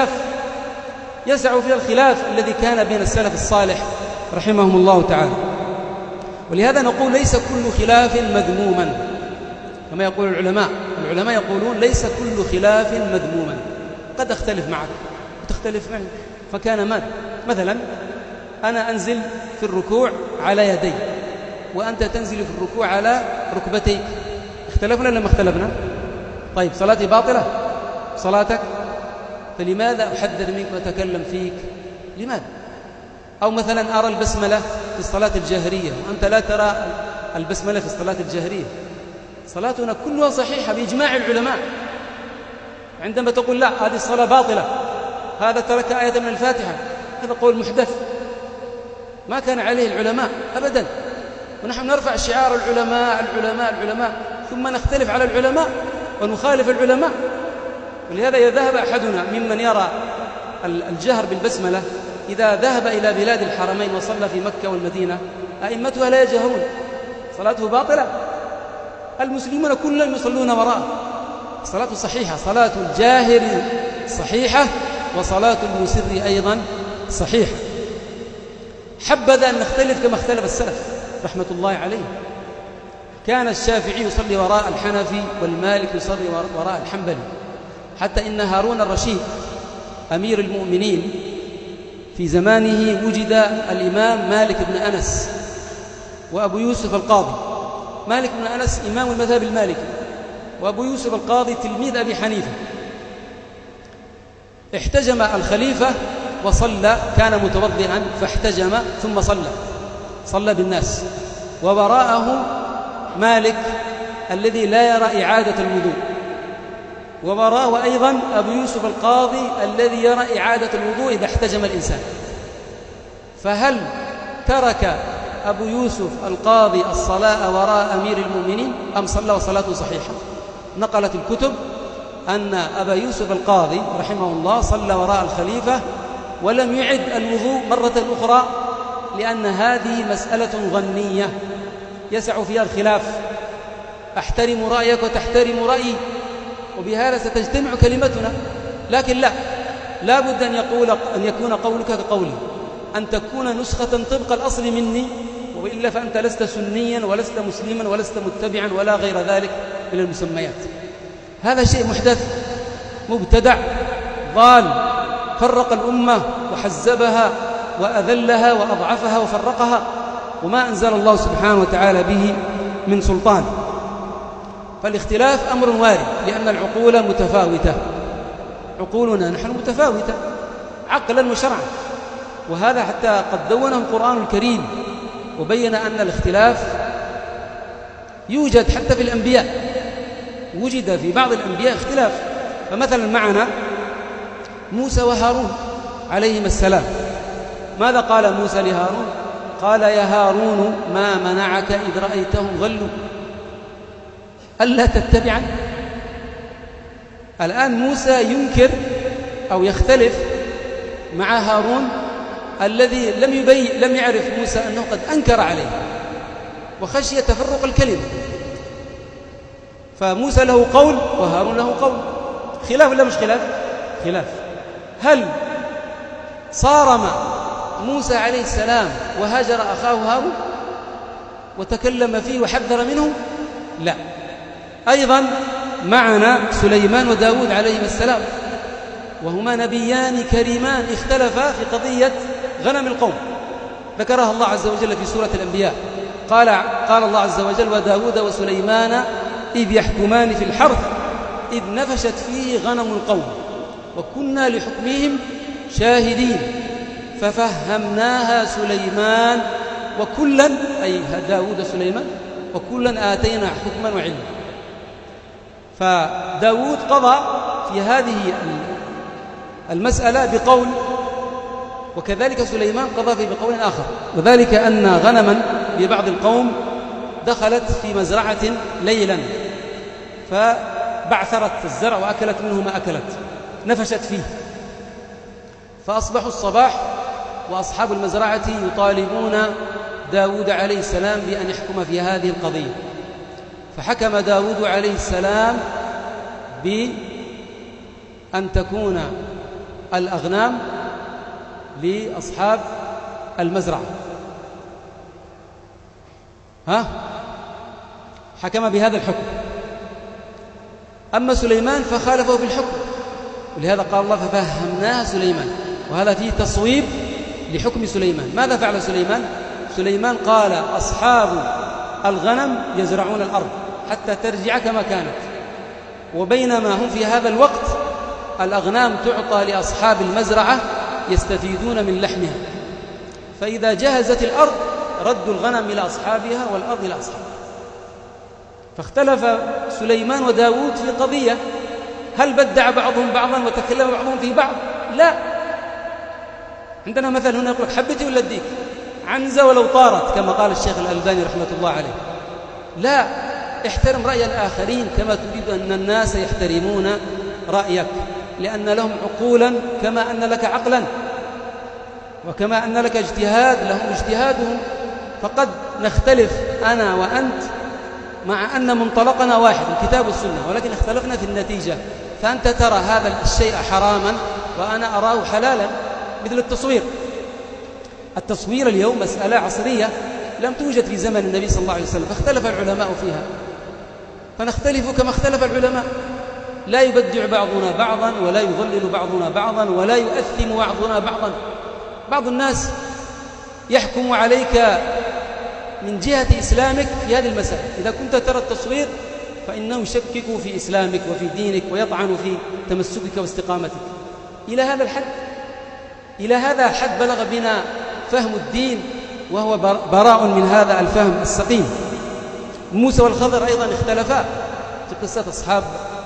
فيها الخلاف الذي كان بين السلف الصالح رحمهم الله تعالى. ولهذا نقول ليس كل خلاف مذموما كما يقول العلماء يقولون ليس كل خلاف مذموما، قد أختلف معك وتختلف معي، فكان مثلا أنا أنزل في الركوع على يدي وأنت تنزل في الركوع على ركبتيك، اختلفنا لما اختلفنا؟ طيب صلاتي باطلة؟ صلاتك؟ فلماذا أحذر منك وأتكلم فيك؟ لماذا؟ أو مثلا أرى البسملة في الصلاة الجهرية وأنت لا ترى البسملة في الصلاة الجهرية، صلاتنا كلها صحيحة بإجماع العلماء. عندما تقول لا هذه الصلاة باطلة، هذا ترك آية من الفاتحة، هذا قول محدث ما كان عليه العلماء أبدا، ونحن نرفع شعار العلماء ثم نختلف على العلماء ونخالف العلماء. ولهذا إذا ذهب أحدنا ممن يرى الجهر بالبسملة إذا ذهب إلى بلاد الحرمين وصلى في مكة والمدينة أئمتها لا يجهرون، صلاته باطلة، المسلمون كلهم يصلون وراءه، صلاته صحيحة، صلاة الجاهر صحيحة وصلاة المسر أيضا صحيحة. حبذا أن نختلف كما اختلف السلف رحمة الله عليه، كان الشافعي يصلي وراء الحنفي والمالك يصلي وراء الحنبلي، حتى إن هارون الرشيد أمير المؤمنين في زمانه وجد الإمام مالك بن أنس وأبو يوسف القاضي. مالك بن أنس إمام المذهب المالكي، وأبو يوسف القاضي تلميذ أبي حنيفة. احتجم الخليفة وصلى، كان متوضئا فاحتجم ثم صلى بالناس، ووراءه مالك الذي لا يرى إعادة الوضوء، ووراءه أيضا أبو يوسف القاضي الذي يرى إعادة الوضوء إذا احتجم الإنسان. فهل ترك أبو يوسف القاضي الصلاة وراء أمير المؤمنين أم صلى وصلاته صحيحة؟ نقلت الكتب أن أبا يوسف القاضي رحمه الله صلى وراء الخليفة ولم يعد الوضوء مرة أخرى، لأن هذه مسألة ظنية يسع فيها الخلاف، أحترم رأيك وتحترم رأيي، وبهذا ستجتمع كلمتنا. لكن لا بد أن يكون قولك كقولي، أن تكون نسخة طبق الأصل مني، وإلا فأنت لست سنيا ولست مسلما ولست متبعا ولا غير ذلك من المسميات. هذا شيء محدث مبتدع ضال، فرق الأمة وحزبها وأذلها وأضعفها وفرقها، وما أنزل الله سبحانه وتعالى به من سلطان. فالاختلاف أمر وارد، لأن العقول متفاوتة، عقولنا نحن متفاوتة عقلا وشرعا، وهذا حتى قد دونه القرآن الكريم وبين أن الاختلاف يوجد حتى في الأنبياء، وجد في بعض الأنبياء اختلاف. فمثلا معنا موسى وهارون عليهما السلام، ماذا قال موسى لهارون؟ قال يا هارون ما منعك إذ رأيتهم ضلوا ألا تتبعن. الآن موسى ينكر أو يختلف مع هارون الذي لم يعرف موسى أنه قد أنكر عليه وخشي تفرق الكلمة، فموسى له قول وهارون له قول. خلاف ولا مش خلاف؟ خلاف. هل صارم موسى عليه السلام وهاجر أخاه هارون وتكلم فيه وحذر منه؟ لا. أيضا معنا سليمان وداود عليهما السلام، وهما نبيان كريمان اختلفا في قضية غنم القوم، ذكرها الله عز وجل في سورة الأنبياء. قال الله عز وجل وداود وسليمان إذ يحكمان في الحرث إذ نفشت فيه غنم القوم وكنا لحكمهم شاهدين ففهمناها سليمان وكلا، أي داود وسليمان، وكلا آتينا حكما وعلما. فداود قضى في هذه المسألة بقول وكذلك سليمان قضى فيه بقول آخر، وذلك أن غنما لبعض القوم دخلت في مزرعة ليلا فبعثرت الزرع وأكلت منه ما أكلت، نفشت فيه، فأصبحوا الصباح وأصحاب المزرعة يطالبون داود عليه السلام بأن يحكم في هذه القضية. فحكم داود عليه السلام بأن تكون الأغنام لأصحاب المزرعة. حكم بهذا الحكم. أما سليمان فخالفه في الحكم، ولهذا قال الله ففهمناها سليمان، وهذا فيه تصويب لحكم سليمان. ماذا فعل سليمان؟ سليمان قال أصحاب الغنم يزرعون الأرض حتى ترجع كما كانت، وبينما هم في هذا الوقت الأغنام تعطى لأصحاب المزرعة يستفيدون من لحمها، فإذا جهزت الأرض ردوا الغنم إلى أصحابها والأرض إلى أصحابها. فاختلف سليمان وداود في قضية، هل بدع بعضهم بعضا وتكلم بعضهم في بعض؟ لا. عندنا مثل هنا يقول حبتي ولا اديك، عنزة ولو طارت، كما قال الشيخ الألباني رحمة الله عليه. لا، احترم رأي الآخرين كما تريد أن الناس يحترمون رأيك، لأن لهم عقولا كما أن لك عقلا، وكما أن لك اجتهاد لهم اجتهادهم. فقد نختلف أنا وأنت مع أن منطلقنا واحد الكتاب والسنة، ولكن اختلفنا في النتيجة. فأنت ترى هذا الشيء حراما وأنا أراه حلالا، مثل التصوير اليوم مسألة عصرية لم توجد في زمن النبي صلى الله عليه وسلم، فاختلف العلماء فيها، فنختلف كما اختلف العلماء. لا يبدع بعضنا بعضا، ولا يضلل بعضنا بعضا، ولا يؤثم بعضنا بعضا. بعض الناس يحكم عليك من جهة إسلامك في هذه المسألة، إذا كنت ترى التصوير فإنه يشكك في إسلامك وفي دينك ويطعن في تمسكك واستقامتك. إلى هذا الحد، إلى هذا الحد بلغ بنا فهم الدين، وهو براء من هذا الفهم السقيم. موسى والخضر أيضا اختلفا في قصة أصحاب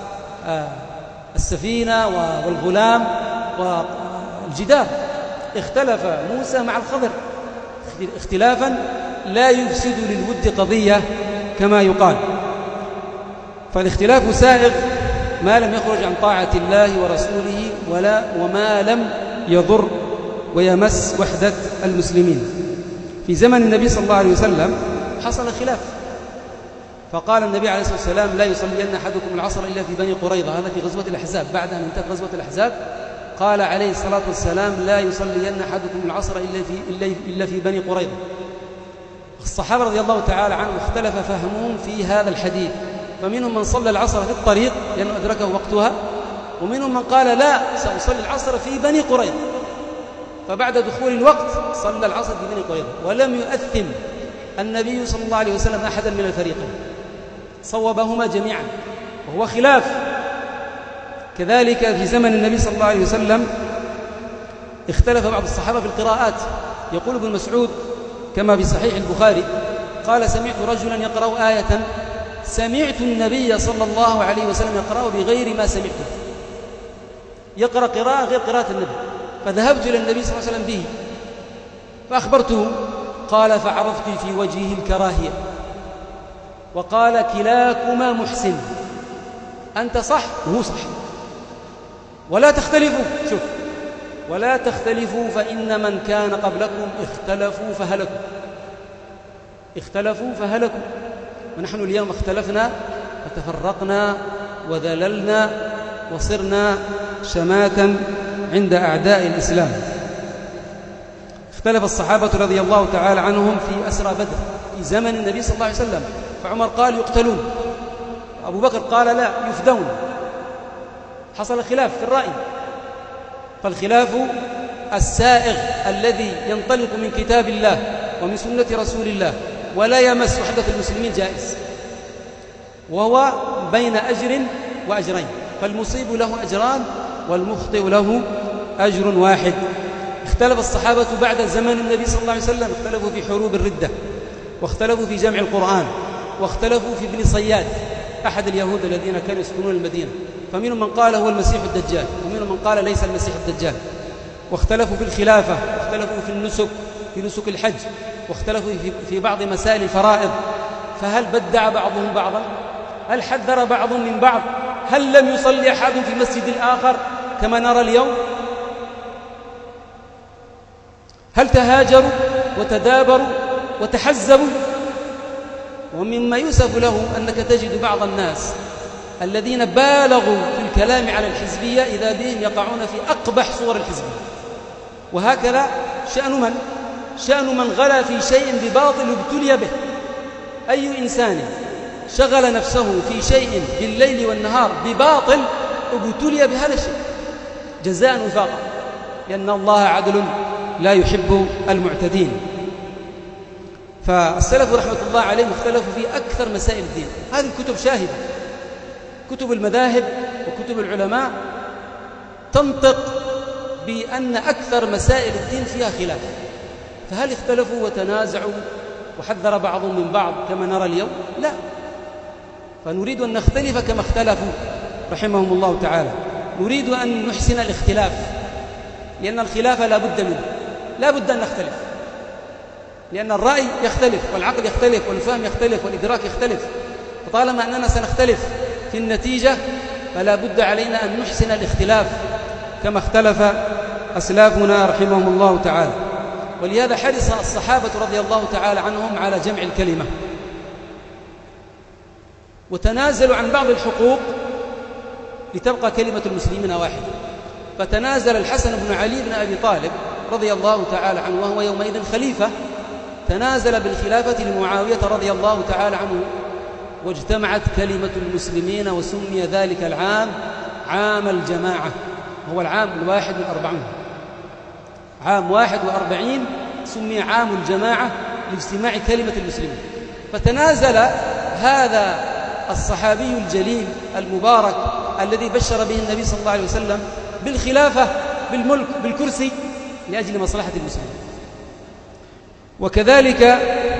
السفينة والغلام والجدار. اختلف موسى مع الخضر اختلافا لا يفسد للود قضية كما يقال. فالاختلاف سائغ ما لم يخرج عن طاعة الله ورسوله وما لم يضر ويمس وحدة المسلمين. في زمن النبي صلى الله عليه وسلم حصل خلاف، فقال النبي عليه الصلاة والسلام لا يصلين أحدكم العصر إلا في بني قريظة، هذا في غزوة الأحزاب. بعد أن انتهت غزوة الأحزاب قال عليه الصلاة والسلام لا يصلين أحدكم العصر إلا في بني قريظة. الصحابة رضي الله تعالى عنهم اختلف فهمهم في هذا الحديث، فمنهم من صلى العصر في الطريق لأنه أدركه وقتها، ومنهم من قال لا سأصلي العصر في بني قريظة، فبعد دخول الوقت صلى العصر في بني قريظة، ولم يؤثم النبي صلى الله عليه وسلم أحدا من الفريقين، صوبهما جميعا، وهو خلاف. كذلك في زمن النبي صلى الله عليه وسلم اختلف بعض الصحابة في القراءات. يقول ابن مسعود كما في صحيح البخاري قال سمعت رجلا يقرأ آية سمعت النبي صلى الله عليه وسلم يقرأ بغير ما سمعته، يقرأ قراءة غير قراءة النبي، فذهبت إلى النبي صلى الله عليه وسلم به فأخبرته، قال فعرفت في وجهه الكراهية وقال كلاكما محسن، أنت صح وهو صح، ولا تختلفوا. شوف، ولا تختلفوا فإن من كان قبلكم اختلفوا فهلكوا، ونحن اليوم اختلفنا فتفرقنا وذللنا وصرنا شماتا عند أعداء الإسلام. اختلف الصحابة رضي الله تعالى عنهم في أسرى بدر في زمن النبي صلى الله عليه وسلم، فعمر قال يقتلون، أبو بكر قال لا يفدون. حصل خلاف في الرأي، فالخلاف السائغ الذي ينطلق من كتاب الله ومن سنة رسول الله ولا يمس وحدة المسلمين جائز، وهو بين أجر وأجرين، فالمصيب له أجران والمخطئ له أجر واحد. اختلف الصحابة بعد زمن النبي صلى الله عليه وسلم، اختلفوا في حروب الردة، واختلفوا في جمع القرآن، واختلفوا في ابن صياد أحد اليهود الذين كانوا يسكنون المدينة، فمنهم من قال هو المسيح الدجال، ومنهم من قال ليس المسيح الدجال. واختلفوا في الخلافة، واختلفوا في النسك، في نسك الحج، واختلفوا في بعض مسائل الفرائض، فهل بدع بعضهم بعضا؟ هل حذر بعضهم من بعض؟ هل لم يصلي أحد في مسجد الآخر كما نرى اليوم؟ هل تهاجروا وتدابروا وتحزبوا؟ ومما يؤسف له أنك تجد بعض الناس الذين بالغوا في الكلام على الحزبية إذا بهم يقعون في أقبح صور الحزبية. وهكذا شأن من غلا في شيء بباطل ابتلي به. أي إنسان شغل نفسه في شيء بالليل والنهار بباطل ابتلي بهذا الشيء جزاء وفاقا، لأن الله عدل لا يحب المعتدين. فالسلف رحمة الله عليهم اختلفوا في أكثر مسائل الدين. هذه الكتب شاهدة، كتب المذاهب وكتب العلماء تنطق بأن أكثر مسائل الدين فيها خلاف. فهل اختلفوا وتنازعوا وحذر بعضهم من بعض كما نرى اليوم؟ لا، فنريد أن نختلف كما اختلفوا رحمهم الله تعالى. نريد أن نحسن الاختلاف، لأن الخلاف لا بد منه، لا بد أن نختلف، لأن الرأي يختلف والعقل يختلف والفهم يختلف والإدراك يختلف. فطالما أننا سنختلف في النتيجة فلا بد علينا أن نحسن الاختلاف كما اختلف أسلافنا رحمهم الله تعالى. ولهذا حرص الصحابة رضي الله تعالى عنهم على جمع الكلمة، وتنازلوا عن بعض الحقوق لتبقى كلمة المسلمين واحدة. فتنازل الحسن بن علي بن أبي طالب رضي الله تعالى عنه وهو يومئذ خليفة، تنازل بالخلافة لمعاوية رضي الله تعالى عنه، واجتمعت كلمة المسلمين، وسمي ذلك العام عام الجماعة، هو العام 41. عام 41 سمي عام الجماعة لاجتماع كلمة المسلمين. فتنازل هذا الصحابي الجليل المبارك الذي بشر به النبي صلى الله عليه وسلم بالخلافة، بالملك، بالكرسي، لأجل مصلحة المسلمين. وكذلك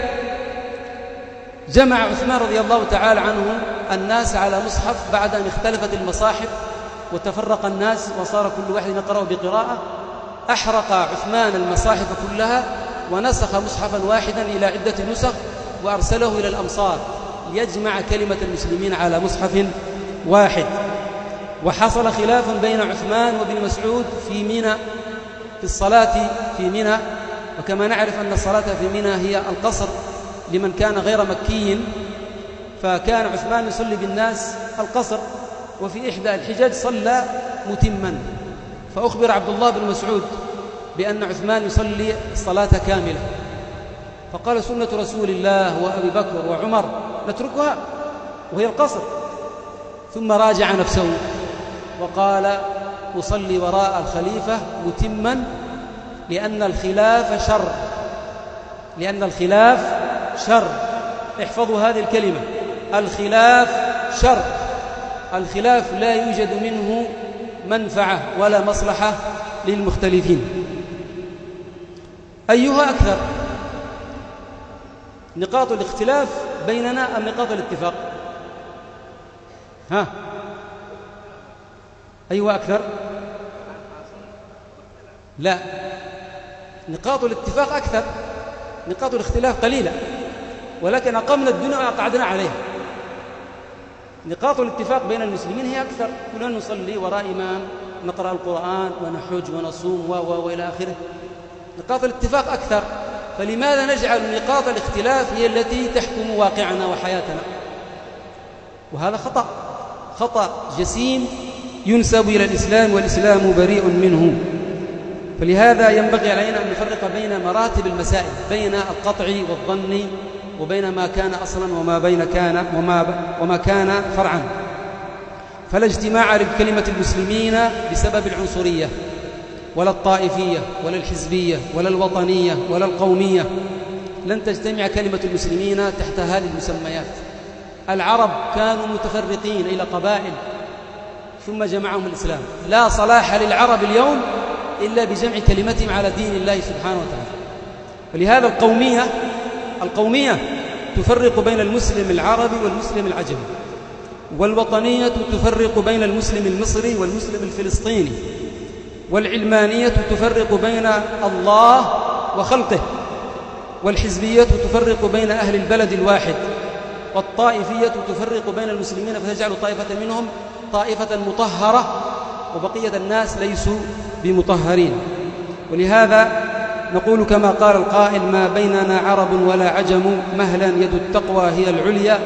جمع عثمان رضي الله تعالى عنه الناس على مصحف بعد أن اختلفت المصاحف وتفرق الناس وصار كل واحد يقرأ بقراءة. أحرق عثمان المصاحف كلها ونسخ مصحفا واحدا إلى عدة نسخ وأرسله إلى الأمصار ليجمع كلمة المسلمين على مصحف واحد. وحصل خلاف بين عثمان وابن مسعود في منى، في الصلاة في منى. وكما نعرف أن الصلاة في منى هي القصر لمن كان غير مكي، فكان عثمان يصلي بالناس القصر، وفي إحدى الحجج صلى متما. فأخبر عبد الله بن مسعود بأن عثمان يصلي الصلاة كاملة، فقال: سنة رسول الله وأبي بكر وعمر نتركها وهي القصر. ثم راجع نفسه وقال: أصلي وراء الخليفة متما لأن الخلاف شر، لأن الخلاف شر. احفظوا هذه الكلمة: الخلاف شر. الخلاف لا يوجد منه منفعة ولا مصلحة للمختلفين. أيها أكثر، نقاط الاختلاف بيننا أم نقاط الاتفاق؟ ها، أيها أكثر؟ لا، نقاط الاتفاق أكثر، نقاط الاختلاف قليلة، ولكن أقمنا الدنيا وأقعدنا عليها. نقاط الاتفاق بين المسلمين هي أكثر، كلنا نصلي وراء إمام، نقرأ القرآن ونحج ونصوم وإلى آخره. نقاط الاتفاق أكثر، فلماذا نجعل نقاط الاختلاف هي التي تحكم واقعنا وحياتنا؟ وهذا خطأ جسيم ينسب إلى الإسلام، والإسلام بريء منه. فلهذا ينبغي علينا أن نفرق بين مراتب المسائل، بين القطع والظن، وبين ما كان أصلا وما كان فرعا. فلا اجتماع لكلمة المسلمين بسبب العنصرية ولا الطائفية ولا الحزبية ولا الوطنية ولا القومية. لن تجتمع كلمة المسلمين تحت هذه المسميات. العرب كانوا متفرقين إلى قبائل ثم جمعهم الإسلام. لا صلاح للعرب اليوم إلا بجمع كلمتهم على دين الله سبحانه وتعالى. ولهذا القومية تفرق بين المسلم العربي والمسلم العجمي، والوطنية تفرق بين المسلم المصري والمسلم الفلسطيني، والعلمانية تفرق بين الله وخلقه، والحزبية تفرق بين أهل البلد الواحد، والطائفية تفرق بين المسلمين فتجعل طائفة منهم طائفة مطهرة وبقية الناس ليسوا بمطهرين. ولهذا نقول كما قال القائل: ما بيننا عرب ولا عجم، مهلا يد التقوى هي العليا،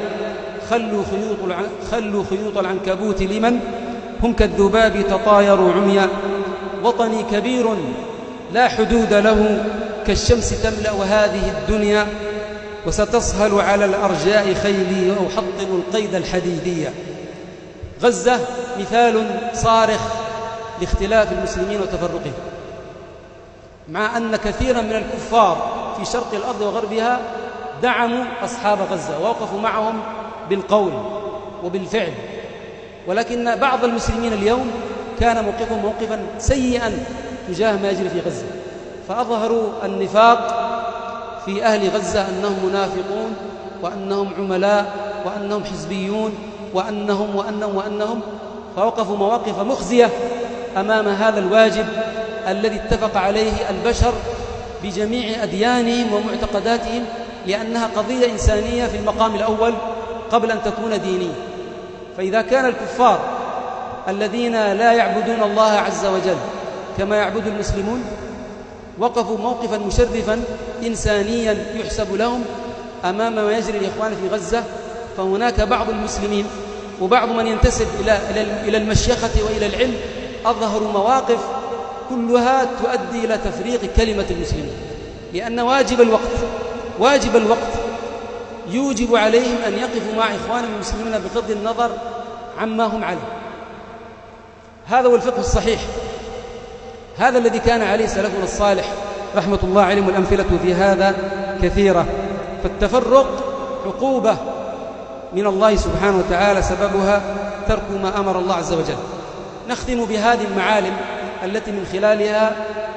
خلوا خيوط العنكبوت لمن هم كالذباب تطايروا عميا، وطني كبير لا حدود له، كالشمس تملأ هذه الدنيا، وستصهل على الأرجاء خيلي وأحطم القيد الحديدية. غزة مثال صارخ لاختلاف المسلمين وتفرقهم، مع أن كثيرا من الكفار في شرق الأرض وغربها دعموا أصحاب غزة ووقفوا معهم بالقول وبالفعل، ولكن بعض المسلمين اليوم كان موقفهم موقفا سيئا تجاه ما يجري في غزة، فأظهروا النفاق في أهل غزة أنهم منافقون وأنهم عملاء وأنهم حزبيون وأنهم فوقفوا مواقف مخزية أمام هذا الواجب الذي اتفق عليه البشر بجميع أديانهم ومعتقداتهم، لأنها قضية إنسانية في المقام الأول قبل أن تكون دينية. فإذا كان الكفار الذين لا يعبدون الله عز وجل كما يعبد المسلمون وقفوا موقفا مشرفا إنسانيا يحسب لهم أمام ما يجري الإخوان في غزة، فهناك بعض المسلمين وبعض من ينتسب إلى المشيخة وإلى العلم أظهروا مواقف كلها تؤدي إلى تفريق كلمة المسلمين، لأن واجب الوقت يوجب عليهم أن يقفوا مع إخوانهم المسلمين بغض النظر عما هم عليه. هذا هو الفقه الصحيح، هذا الذي كان عليه سلفنا الصالح رحمة الله عليهم، والأمثلة في هذا كثيرة. فالتفرق عقوبة من الله سبحانه وتعالى سببها ترك ما أمر الله عز وجل. نختم بهذه المعالم التي من خلالها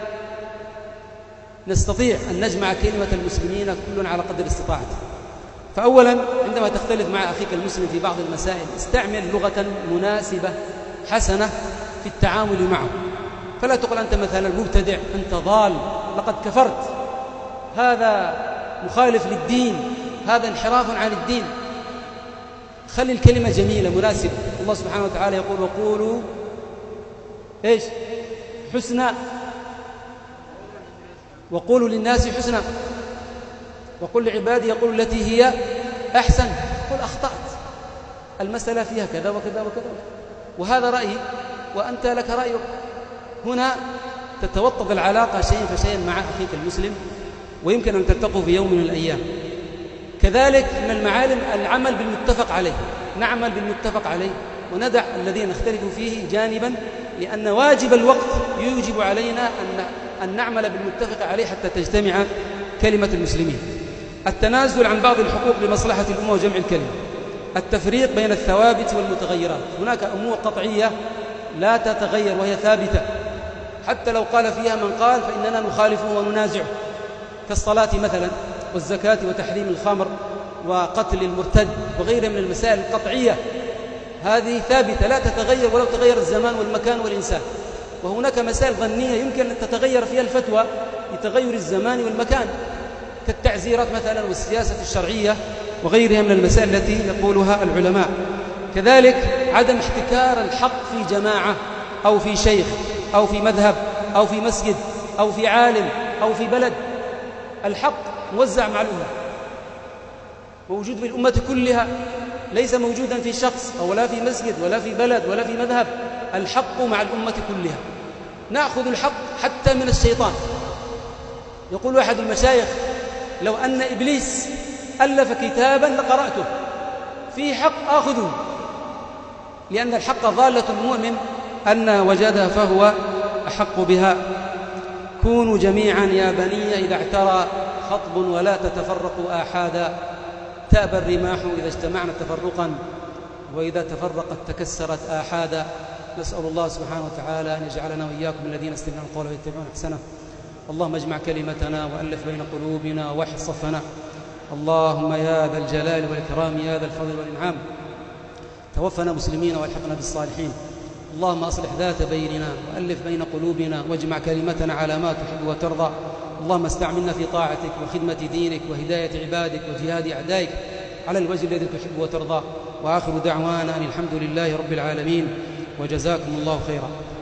نستطيع أن نجمع كلمة المسلمين كل على قدر استطاعته. فأولا، عندما تختلف مع أخيك المسلم في بعض المسائل استعمل لغة مناسبة حسنة في التعامل معه، فلا تقل أنت مثلا مبتدع، أنت ضال، لقد كفرت، هذا مخالف للدين، هذا انحراف عن الدين. خلي الكلمة جميلة مناسبة. الله سبحانه وتعالى يقول: وقولوا إيش؟ حسنا، وقولوا للناس حسنا، وقل لعبادي يقول التي هي أحسن. قل أخطأت، المسألة فيها كذا وكذا وكذا، وهذا رأيي وأنت لك رأيك. هنا تتوطد العلاقة شيئا فشيئا مع أخيك المسلم، ويمكن أن تلتقوا في يوم من الأيام. كذلك من المعالم العمل بالمتفق عليه، نعمل بالمتفق عليه وندع الذين نختلف فيه جانبا، لأن واجب الوقت يوجب علينا أن نعمل بالمتفق عليه حتى تجتمع كلمة المسلمين. التنازل عن بعض الحقوق لمصلحة الأمة وجمع الكلمة. التفريق بين الثوابت والمتغيرات. هناك أمور قطعية لا تتغير وهي ثابتة، حتى لو قال فيها من قال فإننا نخالفه وننازعه، كالصلاة مثلا، والزكاة، وتحريم الخمر، وقتل المرتد، وغيرها من المسائل القطعية، هذه ثابتة لا تتغير ولو تغير الزمان والمكان والإنسان. وهناك مسائل ظنية يمكن أن تتغير فيها الفتوى لتغير الزمان والمكان، كالتعزيرات مثلا والسياسة الشرعية وغيرها من المسائل التي يقولها العلماء. كذلك عدم احتكار الحق في جماعة أو في شيخ أو في مذهب أو في مسجد أو في عالم أو في بلد. الحق موزع مع الأمة، موجود في الأمة كلها، ليس موجودا في شخص أو لا في مسجد ولا في بلد ولا في مذهب. الحق مع الأمة كلها. نأخذ الحق حتى من الشيطان. يقول أحد المشايخ: لو أن إبليس ألف كتابا لقرأته، فيه حق آخذه، لأن الحق ضالة المؤمن أن وجدها فهو أحق بها. كونوا جميعا يا بني إذا اعترى خطب ولا تتفرقوا آحادا، تأبى الرماح إذا اجتمعنا تفرقا، وإذا تفرقت تكسرت آحادا. نسأل الله سبحانه وتعالى أن يجعلنا وإياكم الذين يستمعون القول ويتبعون أحسنه. اللهم اجمع كلمتنا وألف بين قلوبنا واحد صفنا. اللهم يا ذا الجلال والإكرام، يا ذا الفضل والإنعام، توفنا مسلمين والحقنا بالصالحين. اللهم أصلح ذات بيننا وألف بين قلوبنا واجمع كلمتنا على ما تحب وترضى. اللهم استعملنا في طاعتك وخدمة دينك وهداية عبادك وجهاد أعدائك على الوجه الذي تحب وترضى. وآخر دعوانا أن الحمد لله رب العالمين، وجزاكم الله خيرا.